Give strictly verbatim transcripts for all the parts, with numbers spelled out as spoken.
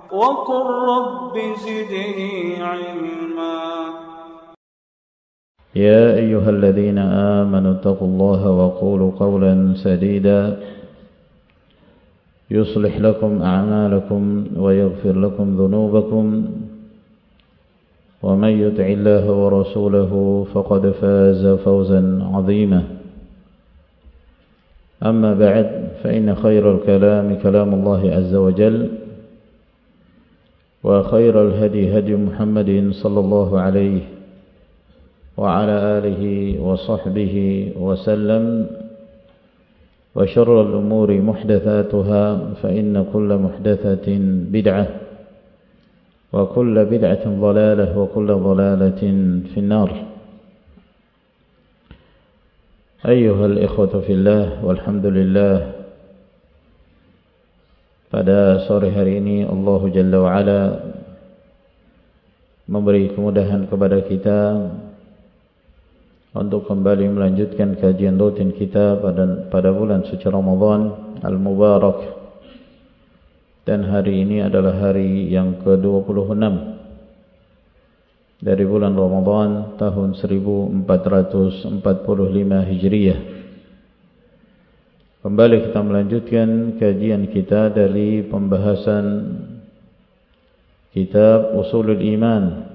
وقل رب زدني علما. يا أيها الذين آمنوا اتقوا الله وقولوا قولا سديدا يصلح لكم أعمالكم ويغفر لكم ذنوبكم ومن يطع الله ورسوله فقد فاز فوزا عظيما. أما بعد فإن خير الكلام كلام الله عز وجل وخير الهدي هدي محمد صلى الله عليه وعلى آله وصحبه وسلم وشر الأمور محدثاتها فإن كل محدثة بدعة وكل بدعة ضلالة وكل ضلالة في النار. أيها الإخوة في الله والحمد لله, pada sore hari ini Allah Jalla wa'ala memberi kemudahan kepada kita untuk kembali melanjutkan kajian rutin kita pada, pada bulan suci Ramadan Al-Mubarak. Dan hari ini adalah hari yang ke dua puluh enam dari bulan Ramadan tahun seribu empat ratus empat puluh lima Hijriah. Kembali kita melanjutkan kajian kita dari pembahasan kitab Ushulul Iman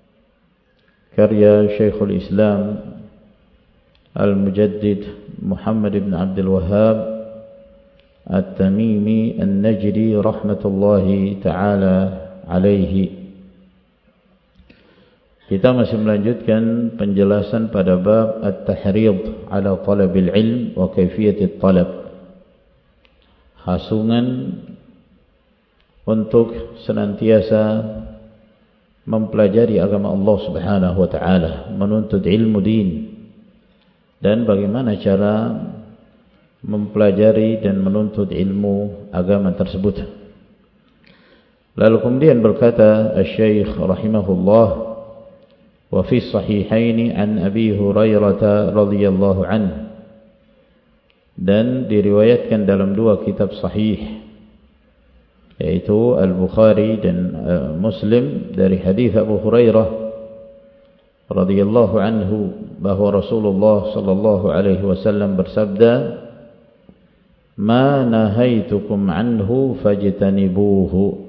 karya Syekhul Islam Al-Mujaddid Muhammad ibn Abdul Wahhab At-Tamimi An-Najdi rahmatullahi ta'ala alaihi. Kita masih melanjutkan penjelasan pada bab At-Tahrid ala talabil ilm wa kaifiyatit talab, hasungan untuk senantiasa mempelajari agama Allah Subhanahu wa ta'ala, menuntut ilmu din, dan bagaimana cara mempelajari dan menuntut ilmu agama tersebut. Lalu kemudian berkata Asy-Syaikh rahimahullah, wa fi sahihaini an Abi Hurairah radhiyallahu anhu, dan diriwayatkan dalam dua kitab sahih yaitu Al-Bukhari dan uh, Muslim dari hadis Abu Hurairah radhiyallahu anhu bahwa Rasulullah sallallahu alaihi wasallam bersabda, "Ma nahaitukum anhu fajtanibuhu."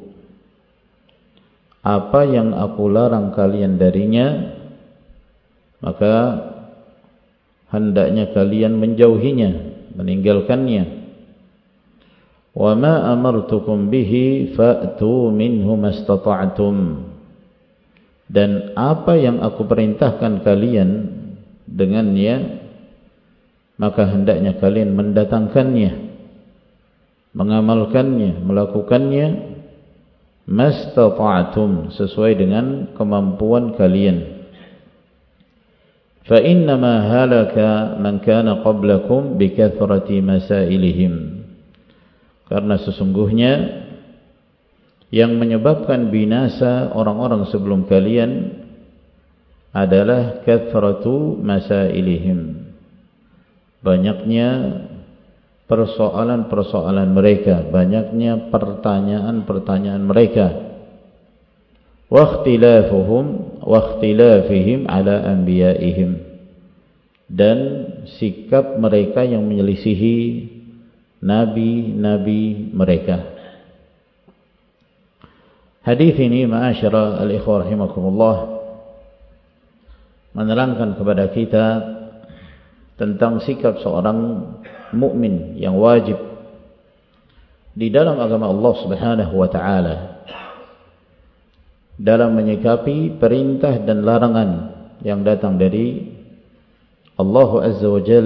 Apa yang aku larang kalian darinya, maka hendaknya kalian menjauhinya, meninggalkannya. Wa ma amartukum bihi fa'tu minhu mastata'tum. Dan apa yang aku perintahkan kalian dengannya, maka hendaknya kalian mendatangkannya, mengamalkannya, melakukannya mastata'tum, sesuai dengan kemampuan kalian. Fa innama halaka man kana qablakum bi kathrati masailihim. Karena sesungguhnya yang menyebabkan binasa orang-orang sebelum kalian adalah kathratu masailihim, banyaknya persoalan-persoalan mereka, banyaknya pertanyaan-pertanyaan mereka. Wa ikhtilafuhum wa ikhtilafihim ala anbiya'ihim, dan sikap mereka yang menyelisihi nabi-nabi mereka. Hadis ini ma'asyara al-ikhwah rahimakumullah menerangkan kepada kita tentang sikap seorang mukmin yang wajib di dalam agama Allah Subhanahu wa ta'ala dalam menyikapi perintah dan larangan yang datang dari Allah Azza wa Jal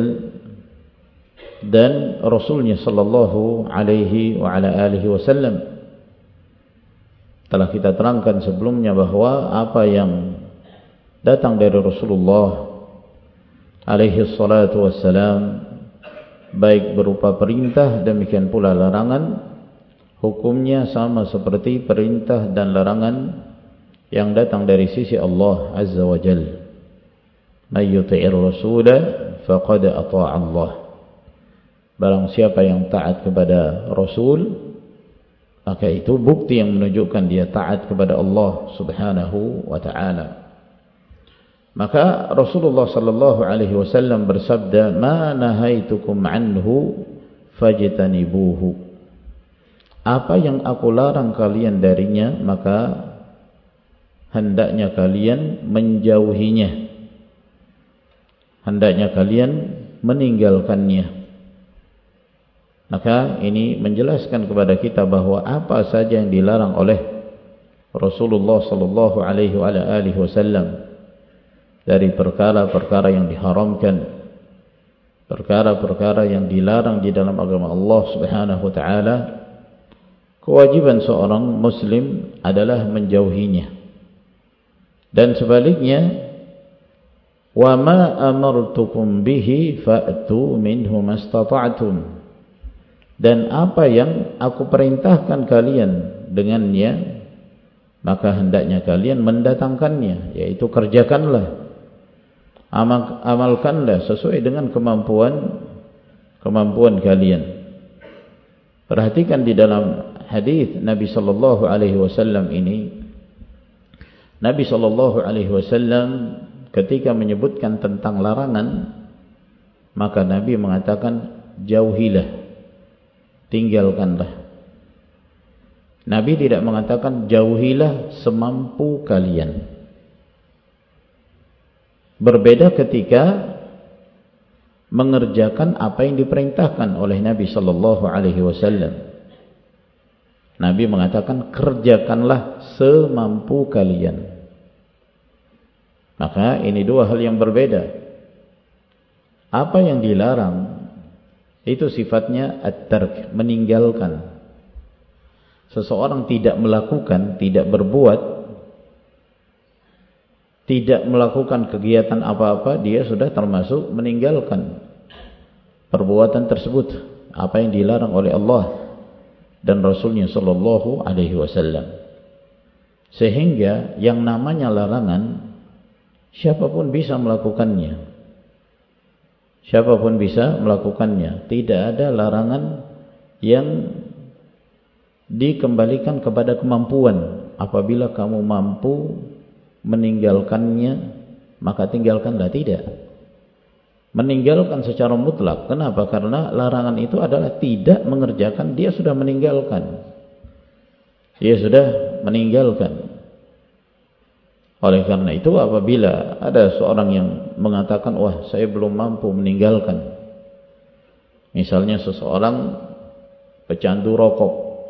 dan Rasulnya sallallahu alaihi wa ala alihi wasallam. Telah kita terangkan sebelumnya bahwa apa yang datang dari Rasulullah alaihi salatu wassalam, baik berupa perintah demikian pula larangan, hukumnya sama seperti perintah dan larangan yang datang dari sisi Allah Azza wa Jalla. May yuti'ir rasula faqad ata'a Allah. Barang siapa yang taat kepada Rasul, maka itu bukti yang menunjukkan dia taat kepada Allah Subhanahu wa ta'ala. Maka Rasulullah sallallahu alaihi wasallam bersabda, "Ma nahaitukum anhu fajtanibuhu." Apa yang aku larang kalian darinya, maka hendaknya kalian menjauhinya. Hendaknya kalian meninggalkannya. Maka ini menjelaskan kepada kita bahwa apa saja yang dilarang oleh Rasulullah sallallahu alaihi wasallam dari perkara-perkara yang diharamkan, perkara-perkara yang dilarang di dalam agama Allah Subhanahu wa taala, kewajiban seorang muslim adalah menjauhinya. Dan sebaliknya, wa ma amartukum bihi fa'tu minhu mastata'tum. Dan apa yang aku perintahkan kalian dengannya, maka hendaknya kalian mendatangkannya, yaitu kerjakanlah, amal, amalkanlah sesuai dengan kemampuan kemampuan kalian. Perhatikan di dalam hadis Nabi sallallahu alaihi wasallam ini, Nabi sallallahu alaihi wasallam ketika menyebutkan tentang larangan, maka Nabi mengatakan jauhilah, tinggalkanlah. Nabi tidak mengatakan jauhilah semampu kalian. Berbeda ketika mengerjakan apa yang diperintahkan oleh Nabi sallallahu alaihi wasallam. Nabi mengatakan kerjakanlah semampu kalian. Maka ini dua hal yang berbeda. Apa yang dilarang itu sifatnya at-tark, meninggalkan. Seseorang tidak melakukan, tidak berbuat, tidak melakukan kegiatan apa-apa, dia sudah termasuk meninggalkan perbuatan tersebut, apa yang dilarang oleh Allah dan Rasulnya sallallahu alaihi wasallam. Sehingga yang namanya larangan, siapapun bisa melakukannya. Siapapun bisa melakukannya. Tidak ada larangan yang dikembalikan kepada kemampuan. Apabila kamu mampu meninggalkannya, maka tinggalkanlah. Tidak. Meninggalkan secara mutlak. Kenapa? Karena larangan itu adalah tidak mengerjakan. Dia sudah meninggalkan. Dia sudah meninggalkan. Oleh karena itu, apabila ada seorang yang mengatakan, wah saya belum mampu meninggalkan, misalnya seseorang pecandu rokok,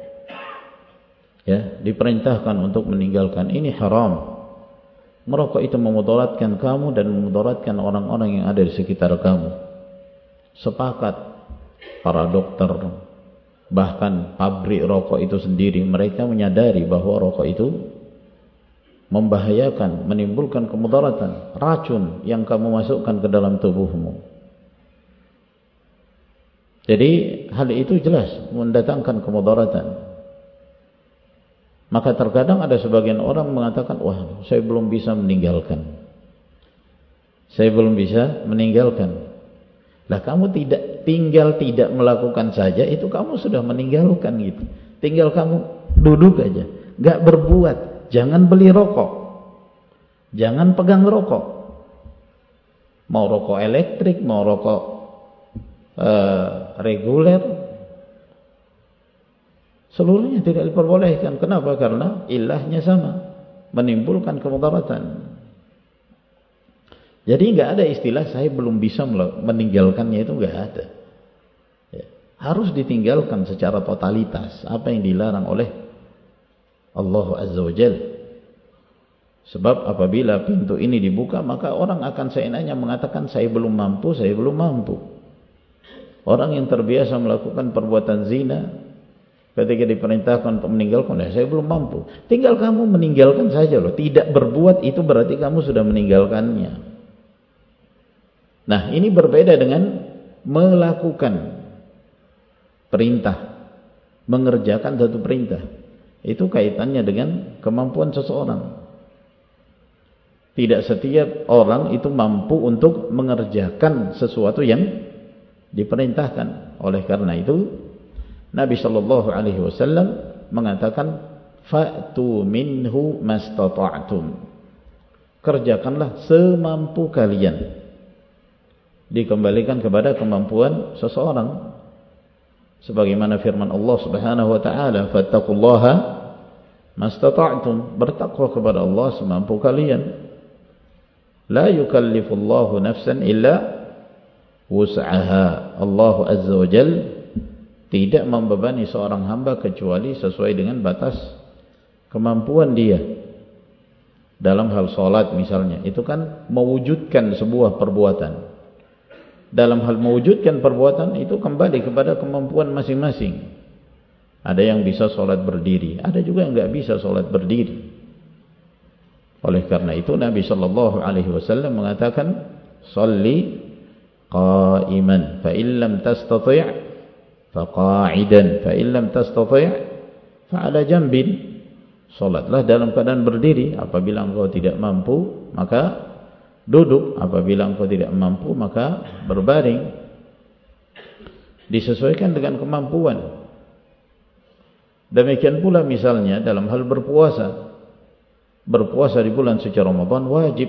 ya, diperintahkan untuk meninggalkan, ini haram. Merokok itu memudaratkan kamu dan memudaratkan orang-orang yang ada di sekitar kamu. Sepakat para dokter, bahkan pabrik rokok itu sendiri, mereka menyadari bahwa rokok itu membahayakan, menimbulkan kemudaratan, racun yang kamu masukkan ke dalam tubuhmu. Jadi hal itu jelas mendatangkan kemudaratan. Maka terkadang ada sebagian orang mengatakan, wah saya belum bisa meninggalkan, saya belum bisa meninggalkan. Lah kamu tidak tinggal tidak melakukan saja, itu kamu sudah meninggalkan gitu. Tinggal kamu duduk aja, gak berbuat. Jangan beli rokok, jangan pegang rokok, mau rokok elektrik, mau rokok uh, reguler, seluruhnya tidak diperbolehkan. Kenapa? Karena ilahnya sama, menimbulkan kemudaratan. Jadi nggak ada istilah saya belum bisa meninggalkannya, itu nggak ada. Ya. Harus ditinggalkan secara totalitas apa yang dilarang oleh Allah Azza wa Jal. Sebab apabila pintu ini dibuka, maka orang akan seenaknya mengatakan saya belum mampu, saya belum mampu. Orang yang terbiasa melakukan perbuatan zina, ketika diperintahkan untuk meninggalkan, ya, saya belum mampu. Tinggal kamu meninggalkan saja loh. Tidak berbuat itu berarti kamu sudah meninggalkannya. Nah, ini berbeda dengan melakukan perintah, mengerjakan satu perintah. Itu kaitannya dengan kemampuan seseorang. Tidak setiap orang itu mampu untuk mengerjakan sesuatu yang diperintahkan. Oleh karena itu, Nabi sallallahu alaihi wasallam mengatakan fa'tu minhu mastata'tum, kerjakanlah semampu kalian. Dikembalikan kepada kemampuan seseorang, sebagaimana firman Allah Subhanahu wa taala, fattaqullaha mastata'tum, bertakwa kepada Allah semampu kalian. La yukallifullahu nafsan illa wus'aha. Allah azza wa jal tidak membebani seorang hamba kecuali sesuai dengan batas kemampuan dia. Dalam hal salat misalnya, itu kan mewujudkan sebuah perbuatan. Dalam hal mewujudkan perbuatan itu kembali kepada kemampuan masing-masing. Ada yang bisa salat berdiri, ada juga yang enggak bisa salat berdiri. Oleh karena itu Nabi sallallahu alaihi wasallam mengatakan, "Shalli qa'iman, fa in lam tastati' fa qa'idan, fa in lam tastati' fa 'ala janbin." Salatlah dalam keadaan berdiri, apabila engkau tidak mampu maka duduk, apabila engkau tidak mampu maka berbaring. Disesuaikan dengan kemampuan. Demikian pula misalnya dalam hal berpuasa. Berpuasa di bulan suci Ramadan wajib.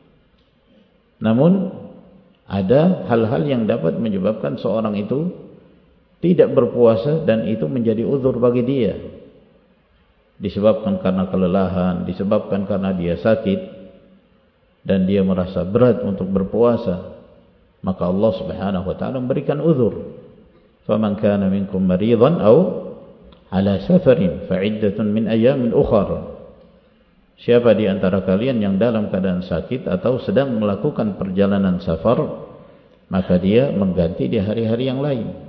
Namun ada hal-hal yang dapat menyebabkan seorang itu tidak berpuasa dan itu menjadi uzur bagi dia. Disebabkan karena kelelahan, disebabkan karena dia sakit dan dia merasa berat untuk berpuasa, maka Allah Subhanahu wa taala memberikan uzur. Faman kana minkum maridan aw ala safarin fa iddatun min ayamin ukhra. Siapa di antara kalian yang dalam keadaan sakit atau sedang melakukan perjalanan safar, maka dia mengganti di hari-hari yang lain.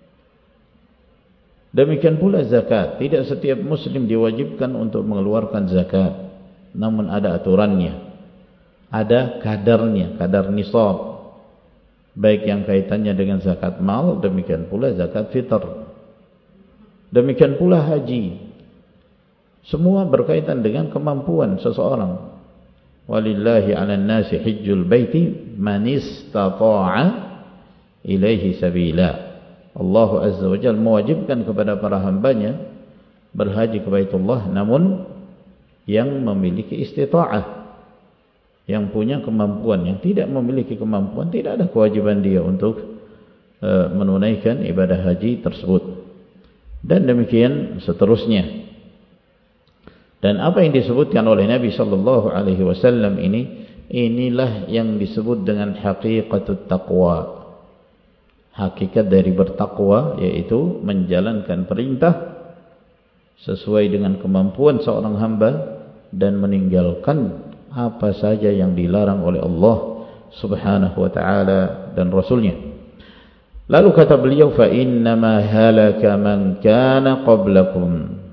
Demikian pula zakat. Tidak setiap muslim diwajibkan untuk mengeluarkan zakat, namun ada aturannya, ada kadarnya, kadar nisab, baik yang kaitannya dengan zakat mal, demikian pula zakat fitr, demikian pula haji. Semua berkaitan dengan kemampuan seseorang. Walillahi 'alan nasi hajjul baiti man istata'a ilaihi sabila. Allah azza wa jalla mewajibkan kepada para hambanya berhaji ke Baitullah, namun yang memiliki istita'ah, yang punya kemampuan. Yang tidak memiliki kemampuan, tidak ada kewajiban dia untuk uh, menunaikan ibadah haji tersebut. Dan demikian seterusnya. Dan apa yang disebutkan oleh Nabi sallallahu alaihi wasallam ini, inilah yang disebut dengan haqiqatut taqwa. Hakikat dari bertakwa, yaitu menjalankan perintah sesuai dengan kemampuan seorang hamba dan meninggalkan apa saja yang dilarang oleh Allah Subhanahu wa taala dan Rasulnya. Lalu kata beliau, fa innama halaka man kana qablakum.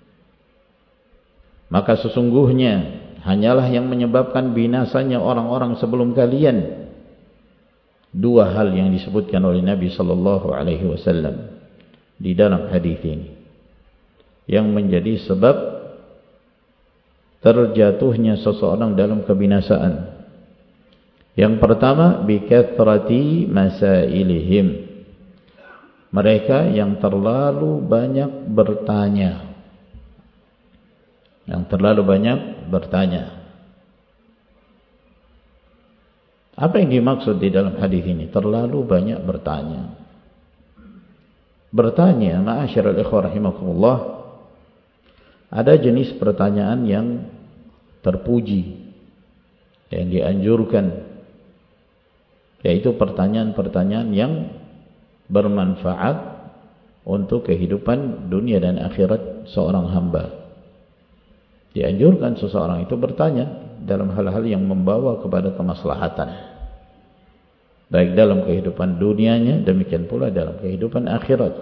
Maka sesungguhnya hanyalah yang menyebabkan binasanya orang-orang sebelum kalian dua hal yang disebutkan oleh Nabi sallallahu alaihi wasallam di dalam hadis ini, yang menjadi sebab terjatuhnya seseorang dalam kebinasaan. Yang pertama, bikathrati masailihim, mereka yang terlalu banyak bertanya. Yang terlalu banyak bertanya. Apa yang dimaksud di dalam hadis ini? Terlalu banyak bertanya. Bertanya, ma'asyiral ikhwah rahimakumullah, ada jenis pertanyaan yang terpuji, yang dianjurkan, yaitu pertanyaan-pertanyaan yang bermanfaat untuk kehidupan dunia dan akhirat seorang hamba. Dianjurkan seseorang itu bertanya dalam hal-hal yang membawa kepada kemaslahatan, baik dalam kehidupan dunianya, demikian pula dalam kehidupan akhirat.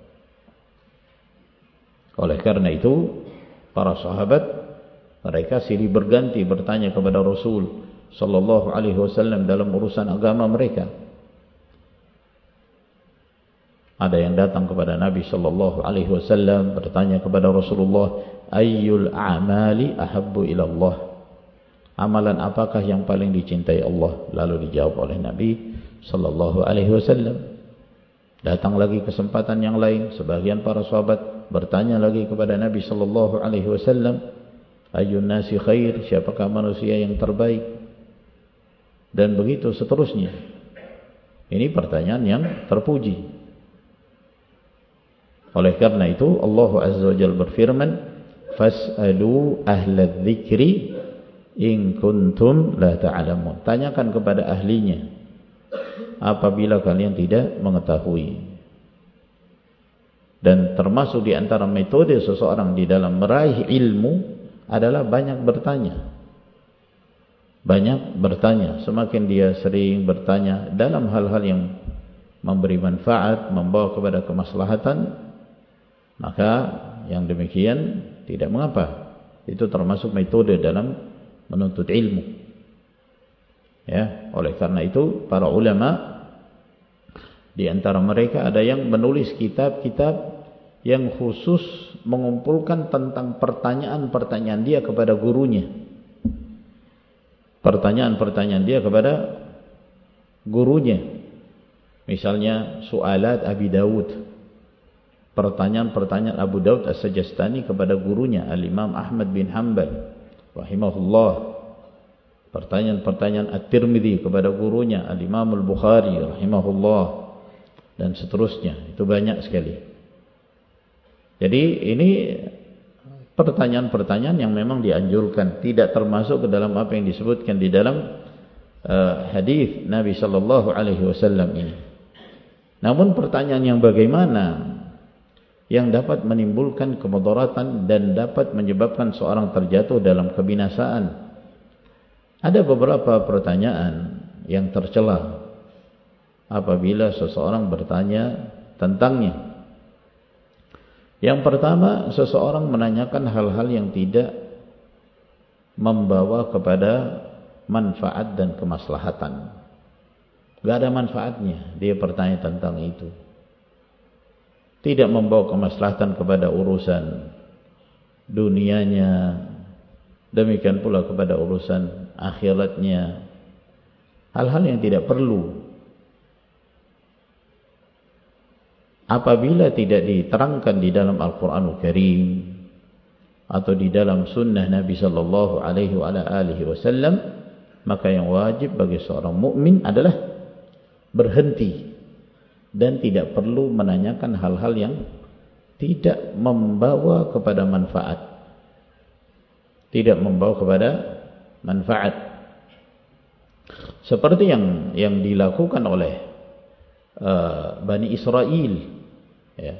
Oleh karena itu, para sahabat mereka silih berganti bertanya kepada Rasul sallallahu alaihi wasallam dalam urusan agama mereka. Ada yang datang kepada Nabi sallallahu alaihi wasallam bertanya kepada Rasulullah, ayyul a'mali ahabbu ila Allah, amalan apakah yang paling dicintai Allah? Lalu dijawab oleh Nabi sallallahu alaihi wasallam, Datang lagi kesempatan yang lain, sebagian para sahabat bertanya lagi kepada Nabi sallallahu alaihi wasallam, ayyun nasi khair, siapakah manusia yang terbaik? Dan begitu seterusnya. Ini pertanyaan yang terpuji. Oleh karena itu Allah Azza wa Jalla berfirman, fas'alu ahla dzikri in kuntum la ta'lamun. Tanyakan kepada ahlinya apabila kalian tidak mengetahui. Dan termasuk di antara metode seseorang di dalam meraih ilmu adalah banyak bertanya. Banyak bertanya. Semakin dia sering bertanya dalam hal-hal yang memberi manfaat, membawa kepada kemaslahatan, maka yang demikian tidak mengapa. Itu termasuk metode dalam menuntut ilmu. Ya, oleh karena itu para ulama di antara mereka ada yang menulis kitab-kitab yang khusus mengumpulkan tentang pertanyaan-pertanyaan dia kepada gurunya. Pertanyaan-pertanyaan dia kepada gurunya. Misalnya Su'alat Abi Dawud. Pertanyaan-pertanyaan Abu Dawud As-Sajastani kepada gurunya Al-Imam Ahmad bin Hanbal rahimahullah. Pertanyaan-pertanyaan At-Tirmidzi kepada gurunya Al-Imam Al-Bukhari rahimahullah, dan seterusnya. Itu banyak sekali. Jadi ini pertanyaan-pertanyaan yang memang dianjurkan, tidak termasuk ke dalam apa yang disebutkan di dalam uh, hadis Nabi sallallahu alaihi wasallam ini. Namun pertanyaan yang bagaimana yang dapat menimbulkan kemudaratan dan dapat menyebabkan seorang terjatuh dalam kebinasaan. Ada beberapa pertanyaan yang tercela apabila seseorang bertanya tentangnya. Yang pertama, seseorang menanyakan hal-hal yang tidak membawa kepada manfaat dan kemaslahatan. Gak ada manfaatnya dia bertanya tentang itu. Tidak membawa kemaslahatan kepada urusan dunianya, demikian pula kepada urusan akhiratnya. Hal-hal yang tidak perlu. Apabila tidak diterangkan di dalam Al-Quranul Karim atau di dalam sunnah Nabi sallallahu alaihi wasallam, maka yang wajib bagi seorang mukmin adalah berhenti dan tidak perlu menanyakan hal-hal yang tidak membawa kepada manfaat. Tidak membawa kepada manfaat. Seperti yang yang dilakukan oleh uh, Bani Israel, ya.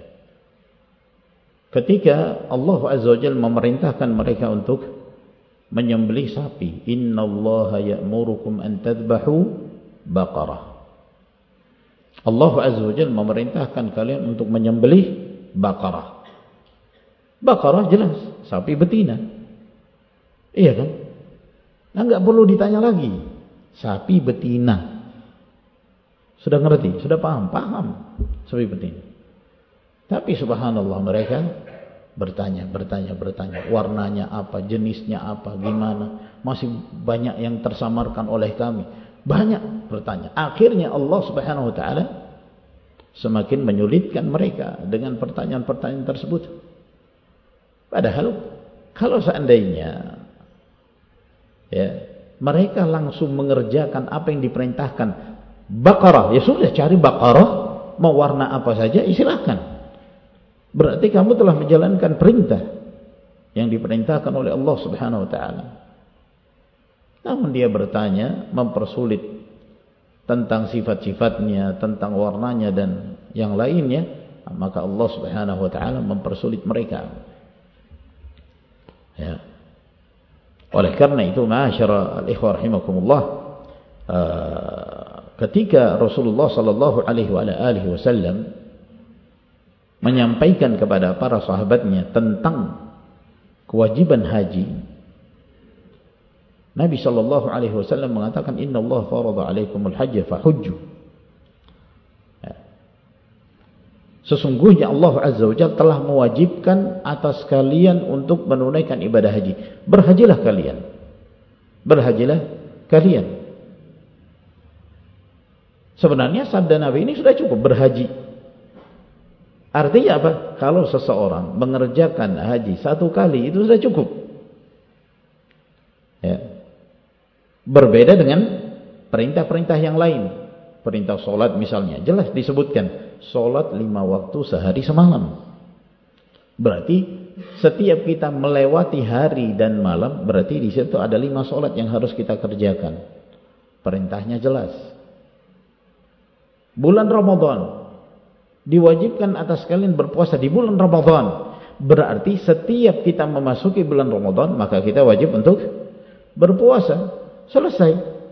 Ketika Allah Azza wa Jalla memerintahkan mereka untuk menyembelih sapi, innallaha ya'murukum an tadhbahu baqarah. Allah Azza wa Jalla memerintahkan kalian untuk menyembelih baqarah. Baqarah jelas sapi betina. Iya kan? Nah, enggak perlu ditanya lagi. Sapi betina. Sudah ngerti? Sudah paham? Paham. Sapi betina. Tapi subhanallah mereka bertanya, bertanya, bertanya. Warnanya apa? Jenisnya apa? Gimana? Masih banyak yang tersamarkan oleh kami. Banyak bertanya. Akhirnya Allah Subhanahu wa taala semakin menyulitkan mereka dengan pertanyaan-pertanyaan tersebut. Padahal kalau seandainya ya, mereka langsung mengerjakan apa yang diperintahkan, Baqarah, ya sudah cari Baqarah, mau warna apa saja, silakan. Berarti kamu telah menjalankan perintah yang diperintahkan oleh Allah Subhanahu wa taala. Namun dia bertanya, mempersulit tentang sifat-sifatnya, tentang warnanya dan yang lainnya, maka Allah Subhanahu wa taala mempersulit mereka. Ya. Oleh karena itu, ma'asyara al-ikhwah rahimakumullah, uh, ketika Rasulullah sallallahu alaihi wasallam menyampaikan kepada para sahabatnya tentang kewajiban haji, Nabi sallallahu alaihi wasallam mengatakan, Inna Allah farada alaikumul hajja fahujju. Ya. Sesungguhnya Allah Azza wa Jalla telah mewajibkan atas kalian untuk menunaikan ibadah haji. Berhajilah kalian. Berhajilah kalian. Sebenarnya sabda Nabi ini sudah cukup, berhaji. Artinya apa? Kalau seseorang mengerjakan haji satu kali itu sudah cukup. Ya. Berbeda dengan perintah-perintah yang lain. Perintah sholat misalnya, jelas disebutkan sholat lima waktu sehari semalam. Berarti setiap kita melewati hari dan malam, berarti di situ ada lima sholat yang harus kita kerjakan. Perintahnya jelas. Bulan Ramadan diwajibkan atas kalian berpuasa di bulan Ramadan. Berarti setiap kita memasuki bulan Ramadan, maka kita wajib untuk berpuasa. Selesai.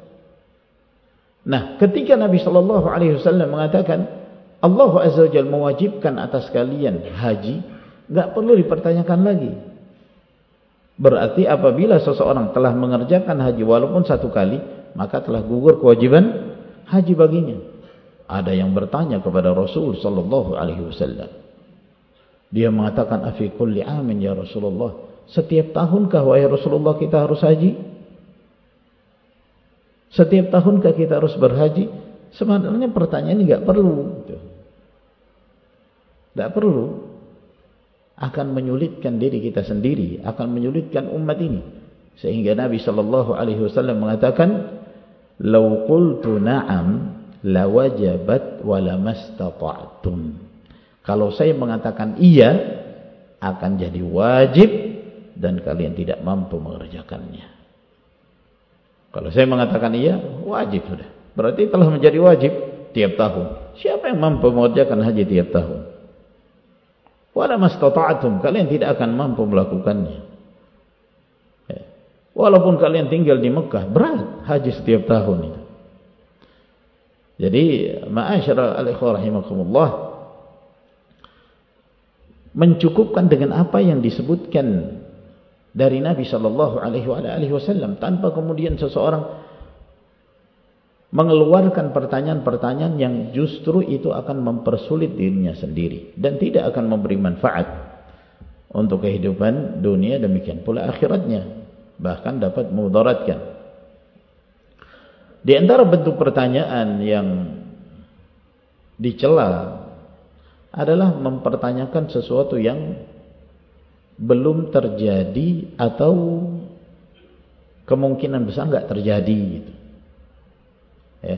Nah, ketika Nabi Shallallahu Alaihi Wasallam mengatakan Allah Azza wa Jalla mewajibkan atas kalian haji, nggak perlu dipertanyakan lagi. Berarti apabila seseorang telah mengerjakan haji walaupun satu kali, maka telah gugur kewajiban haji baginya. Ada yang bertanya kepada Rasul sallallahu alaihi wasallam. Dia mengatakan, "Afi kulli amin ya Rasulullah." Setiap tahunkah wahai Rasulullah kita harus haji? Setiap tahunkah kita harus berhaji? Sebenarnya pertanyaan ini enggak perlu. Enggak perlu. Akan menyulitkan diri kita sendiri, akan menyulitkan umat ini. Sehingga Nabi sallallahu alaihi wasallam mengatakan, "Lau qultu na'am lawajabat walamastata'tum." Kalau saya mengatakan iya, akan jadi wajib dan kalian tidak mampu mengerjakannya. Kalau saya mengatakan iya, wajib sudah. Berarti telah menjadi wajib tiap tahun. Siapa yang mampu mengerjakan haji tiap tahun? Walamastata'tum, kalian tidak akan mampu melakukannya. Walaupun kalian tinggal di Mekah, berat haji setiap tahun itu. Jadi, ma'asyara al-ikhwah rahimakumullah, mencukupkan dengan apa yang disebutkan dari Nabi sallallahu alaihi wasallam tanpa kemudian seseorang mengeluarkan pertanyaan-pertanyaan yang justru itu akan mempersulit dirinya sendiri dan tidak akan memberi manfaat untuk kehidupan dunia, demikian pula akhiratnya, bahkan dapat memudaratkan. Di antara bentuk pertanyaan yang dicela adalah mempertanyakan sesuatu yang belum terjadi atau kemungkinan besar nggak terjadi, gitu. Ya.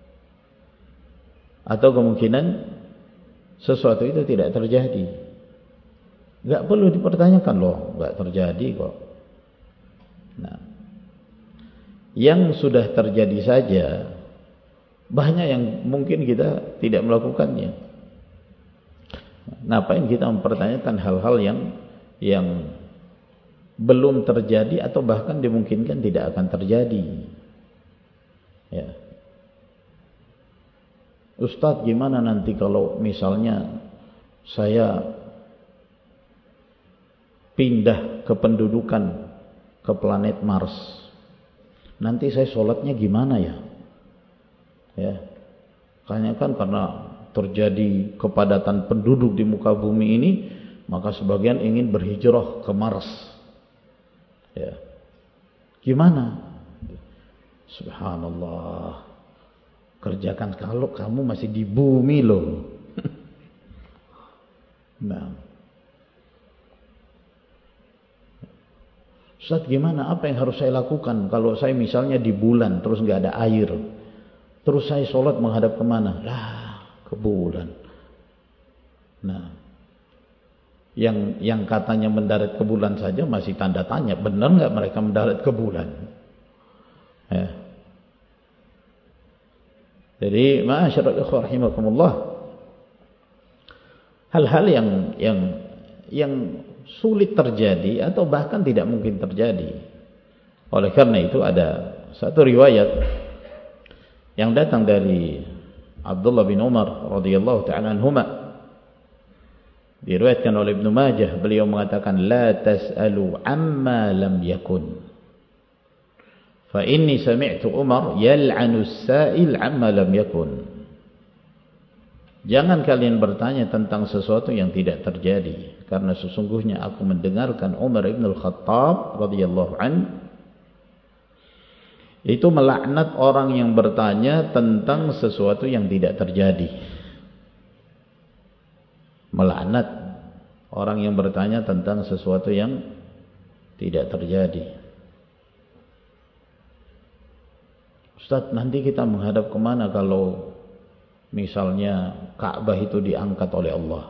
Atau kemungkinan sesuatu itu tidak terjadi. Nggak perlu dipertanyakan, loh, nggak terjadi kok. Nah, yang sudah terjadi saja banyak yang mungkin kita tidak melakukannya. Ngapain kita mempertanyakan hal-hal yang yang belum terjadi atau bahkan dimungkinkan tidak akan terjadi? Ya. Ustadz, gimana nanti kalau misalnya saya pindah kependudukan ke planet Mars? Nanti saya sholatnya gimana ya? Ya, kayaknya kan karena terjadi kepadatan penduduk di muka bumi ini, maka sebagian ingin berhijrah ke Mars. Ya, gimana? Subhanallah, kerjakan kalau kamu masih di bumi loh. Nah, Ustaz, gimana? Apa yang harus saya lakukan kalau saya misalnya di bulan terus nggak ada air, terus saya sholat menghadap kemana? Lah, ke bulan. Nah, yang yang katanya mendarat ke bulan saja masih tanda tanya, benar nggak mereka mendarat ke bulan? Ya. Jadi, ma'asyiral ikhwah rahimakumullah, hal-hal yang yang yang sulit terjadi atau bahkan tidak mungkin terjadi. Oleh karena itu ada satu riwayat yang datang dari Abdullah bin Umar radhiyallahu ta'ala anhuma, diriwayatkan oleh Ibnu Majah, beliau mengatakan, la tas'alu amma lam yakun, fa inni sami'tu Umar yal'anu as-sa'il amma lam yakun. Jangan kalian bertanya tentang sesuatu yang tidak terjadi, karena sesungguhnya aku mendengarkan Umar ibn al-Khattab radhiyallahu an itu melaknat orang yang bertanya tentang sesuatu yang tidak terjadi. melaknat orang yang bertanya tentang sesuatu yang tidak terjadi. Ustaz, nanti kita menghadap kemana kalau misalnya Ka'bah itu diangkat oleh Allah?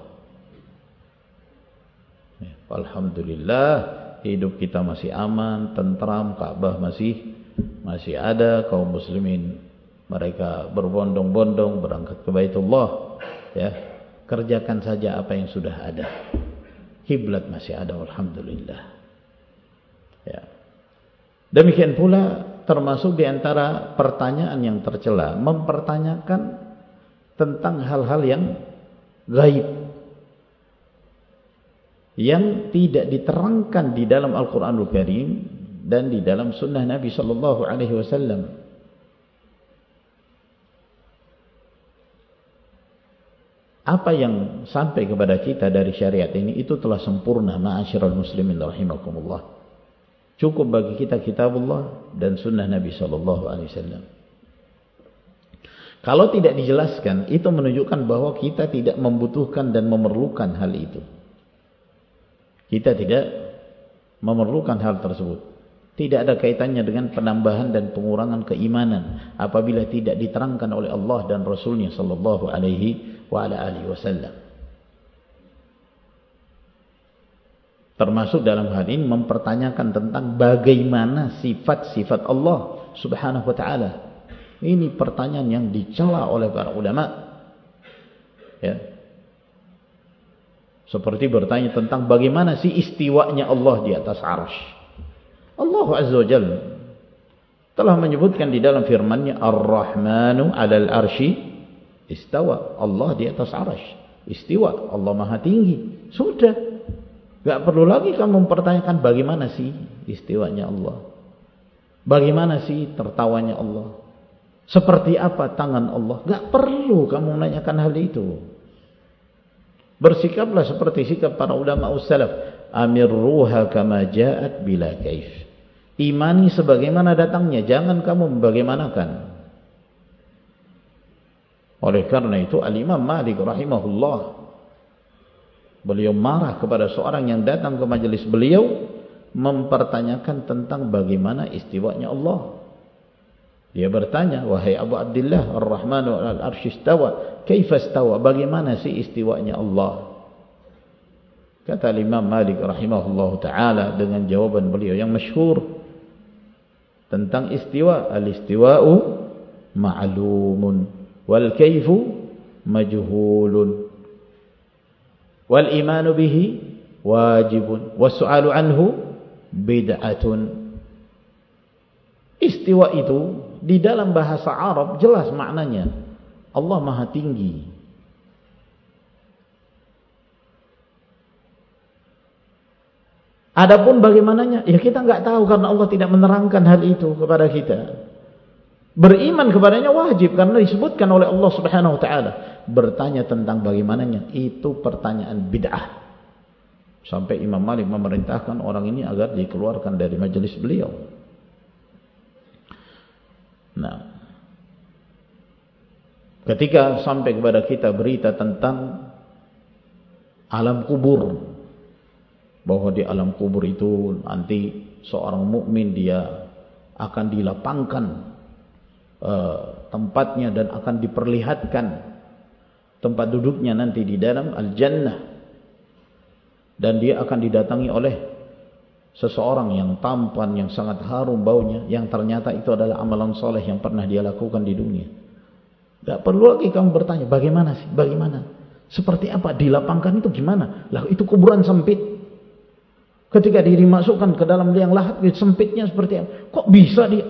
Alhamdulillah, hidup kita masih aman, tentram, Ka'bah masih masih ada, kaum muslimin mereka berbondong-bondong berangkat ke Baitullah, ya. Kerjakan saja apa yang sudah ada. Kiblat masih ada, alhamdulillah. Ya. Demikian pula termasuk di antara pertanyaan yang tercela, mempertanyakan tentang hal-hal yang gaib yang tidak diterangkan di dalam Al-Quranul Karim dan di dalam sunnah Nabi Sallallahu Alaihi Wasallam. Apa yang sampai kepada kita dari syariat ini itu telah sempurna, ma'asyiral muslimin rahimakumullah. Cukup bagi kita kitabullah dan sunnah Nabi Sallallahu Alaihi Wasallam. Kalau tidak dijelaskan, itu menunjukkan bahwa kita tidak membutuhkan dan memerlukan hal itu. Kita tidak memerlukan hal tersebut. Tidak ada kaitannya dengan penambahan dan pengurangan keimanan apabila tidak diterangkan oleh Allah dan Rasulnya Sallallahu Alaihi Wasallam. Termasuk dalam hal ini mempertanyakan tentang bagaimana sifat-sifat Allah Subhanahu wa ta'ala. Ini pertanyaan yang dicela oleh para ulama. Ya. Seperti bertanya tentang bagaimana sih istiwanya Allah di atas arsy. Allah Azza wa Jalla telah menyebutkan di dalam firman-Nya, Ar-Rahmanu 'alal arsy istawa. Allah di atas arsy istiwa, Allah Maha Tinggi. Sudah. Gak perlu lagi kamu mempertanyakan bagaimana sih istiwanya Allah, bagaimana sih tertawanya Allah, seperti apa tangan Allah. Gak perlu kamu menanyakan hal itu. Bersikaplah seperti sikap para ulama ussalaf, amirruha kama ja'at bila kaif. Imani sebagaimana datangnya, jangan kamu membagaimanakan. Oleh karena itu Al-Imam Malik rahimahullah, beliau marah kepada seorang yang datang ke majelis beliau mempertanyakan tentang bagaimana istiwanya Allah. Dia bertanya, wahai Abu Abdullah, Ar-Rahmanu 'alal arsy istawa, kaifa istawa? Bagaimana sih istiwanya Allah? Kata Imam Malik rahimahullahu taala dengan jawaban beliau yang masyhur tentang istiwa, al-istiwa'u ma'lumun wal kaifu majhulun. Wal imanu bihi wajibun was-su'alu anhu bid'atun. Istiwa itu di dalam bahasa Arab jelas maknanya Allah Maha Tinggi. Adapun bagaimananya, ya kita enggak tahu karena Allah tidak menerangkan hal itu kepada kita. Beriman kepadanya wajib karena disebutkan oleh Allah Subhanahu wa taala. Bertanya tentang bagaimananya itu pertanyaan bid'ah. Sampai Imam Malik memerintahkan orang ini agar dikeluarkan dari majelis beliau. Nah, ketika sampai kepada kita berita tentang alam kubur, bahwa di alam kubur itu nanti seorang mukmin dia akan dilapangkan uh, tempatnya dan akan diperlihatkan tempat duduknya nanti di dalam al-jannah, dan dia akan didatangi oleh seseorang yang tampan, yang sangat harum baunya, yang ternyata itu adalah amalan soleh yang pernah dia lakukan di dunia. Gak perlu lagi kamu bertanya bagaimana sih, bagaimana, seperti apa, dilapangkan itu gimana? Lah itu kuburan sempit. Ketika dia dimasukkan ke dalam liang lahat, sempitnya seperti apa? Kok bisa dia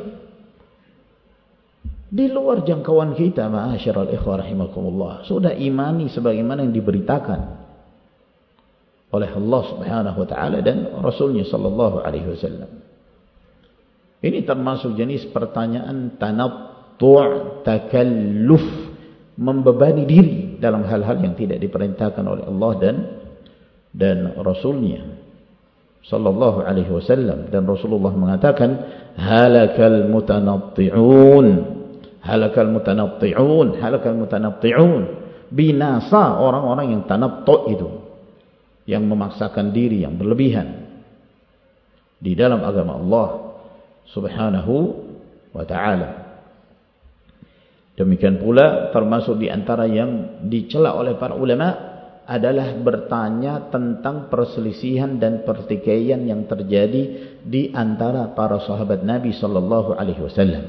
di luar jangkauan kita? Ma'asyiral ikhwah rahimakumullah, sudah imani sebagaimana yang diberitakan oleh Allah Subhanahu wa taala dan Rasulnya sallallahu alaihi wasallam. Ini termasuk jenis pertanyaan tanattu', takalluf, membebani diri dalam hal-hal yang tidak diperintahkan oleh Allah dan dan Rasulnya sallallahu alaihi wasallam. Dan Rasulullah mengatakan, halakal mutanatti'un, halakal mutanatti'un, halakal mutanatti'un. binasa orang-orang yang tanattu itu, yang memaksakan diri, yang berlebihan di dalam agama Allah Subhanahu wa ta'ala. Demikian pula termasuk di antara yang dicela oleh para ulama adalah bertanya tentang perselisihan dan pertikaian yang terjadi di antara para sahabat Nabi sallallahu alaihi wasallam.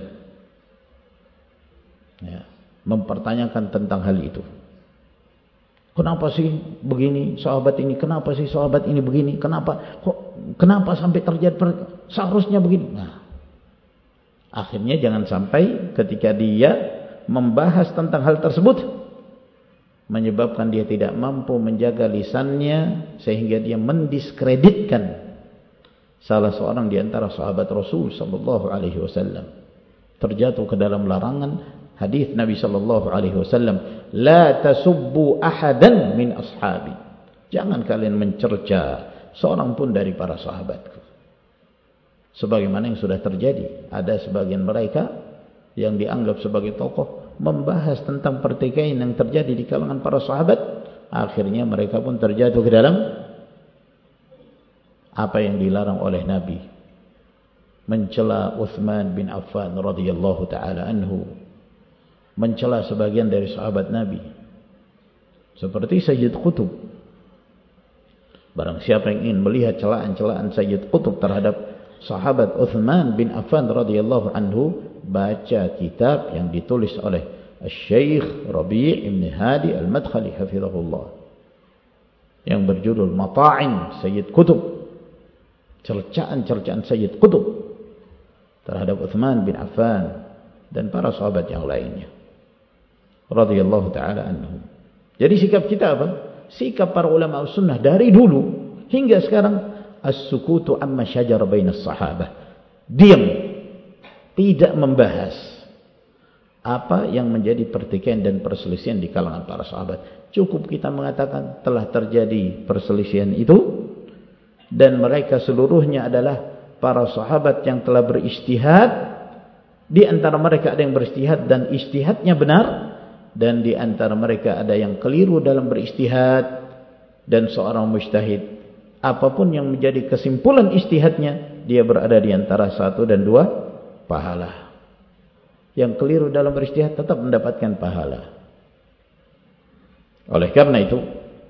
Ya, mempertanyakan tentang hal itu. Kenapa sih begini sahabat ini? Kenapa sih sahabat ini begini? Kenapa kok kenapa sampai terjadi seharusnya begini? Nah, akhirnya jangan sampai ketika dia membahas tentang hal tersebut menyebabkan dia tidak mampu menjaga lisannya sehingga dia mendiskreditkan salah seorang di antara sahabat Rasul sallallahu alaihi wasallam, terjatuh ke dalam larangan hadis Nabi sallallahu alaihi wasallam, la tasubbu ahadan min ashabi, jangan kalian mencerca seorang pun dari para sahabatku. Sebagaimana yang sudah terjadi, ada sebagian mereka yang dianggap sebagai tokoh membahas tentang pertikaian yang terjadi di kalangan para sahabat, akhirnya mereka pun terjatuh ke dalam apa yang dilarang oleh Nabi, mencela Utsman bin Affan radhiyallahu taala anhu, mencela sebagian dari sahabat Nabi seperti Sayyid Qutb. Barang siapa yang ingin melihat celaan-celaan Sayyid Qutb terhadap sahabat Utsman bin Affan radhiyallahu anhu, baca kitab yang ditulis oleh Syekh Rabi' Ibn Hadi Al-Madkhali hafizahullah yang berjudul Mata'in Sayyid Qutb, cercaan-cercaan Sayyid Qutb terhadap Utsman bin Affan dan para sahabat yang lainnya radhiyallahu taala anhum. Jadi sikap kita apa? Sikap para ulama sunnah dari dulu hingga sekarang, as-sukutu amma syajara bainas sahabah, diam, tidak membahas apa yang menjadi pertikaian dan perselisihan di kalangan para sahabat. Cukup kita mengatakan telah terjadi perselisihan itu dan mereka seluruhnya adalah para sahabat yang telah beristihad. Di antara mereka ada yang beristihad dan istihadnya benar, dan di antara mereka ada yang keliru dalam beristihad, dan seorang mujtahid apapun yang menjadi kesimpulan istihadnya, dia berada di antara satu dan dua pahala. Yang keliru dalam beristihad tetap mendapatkan pahala. Oleh karena itu,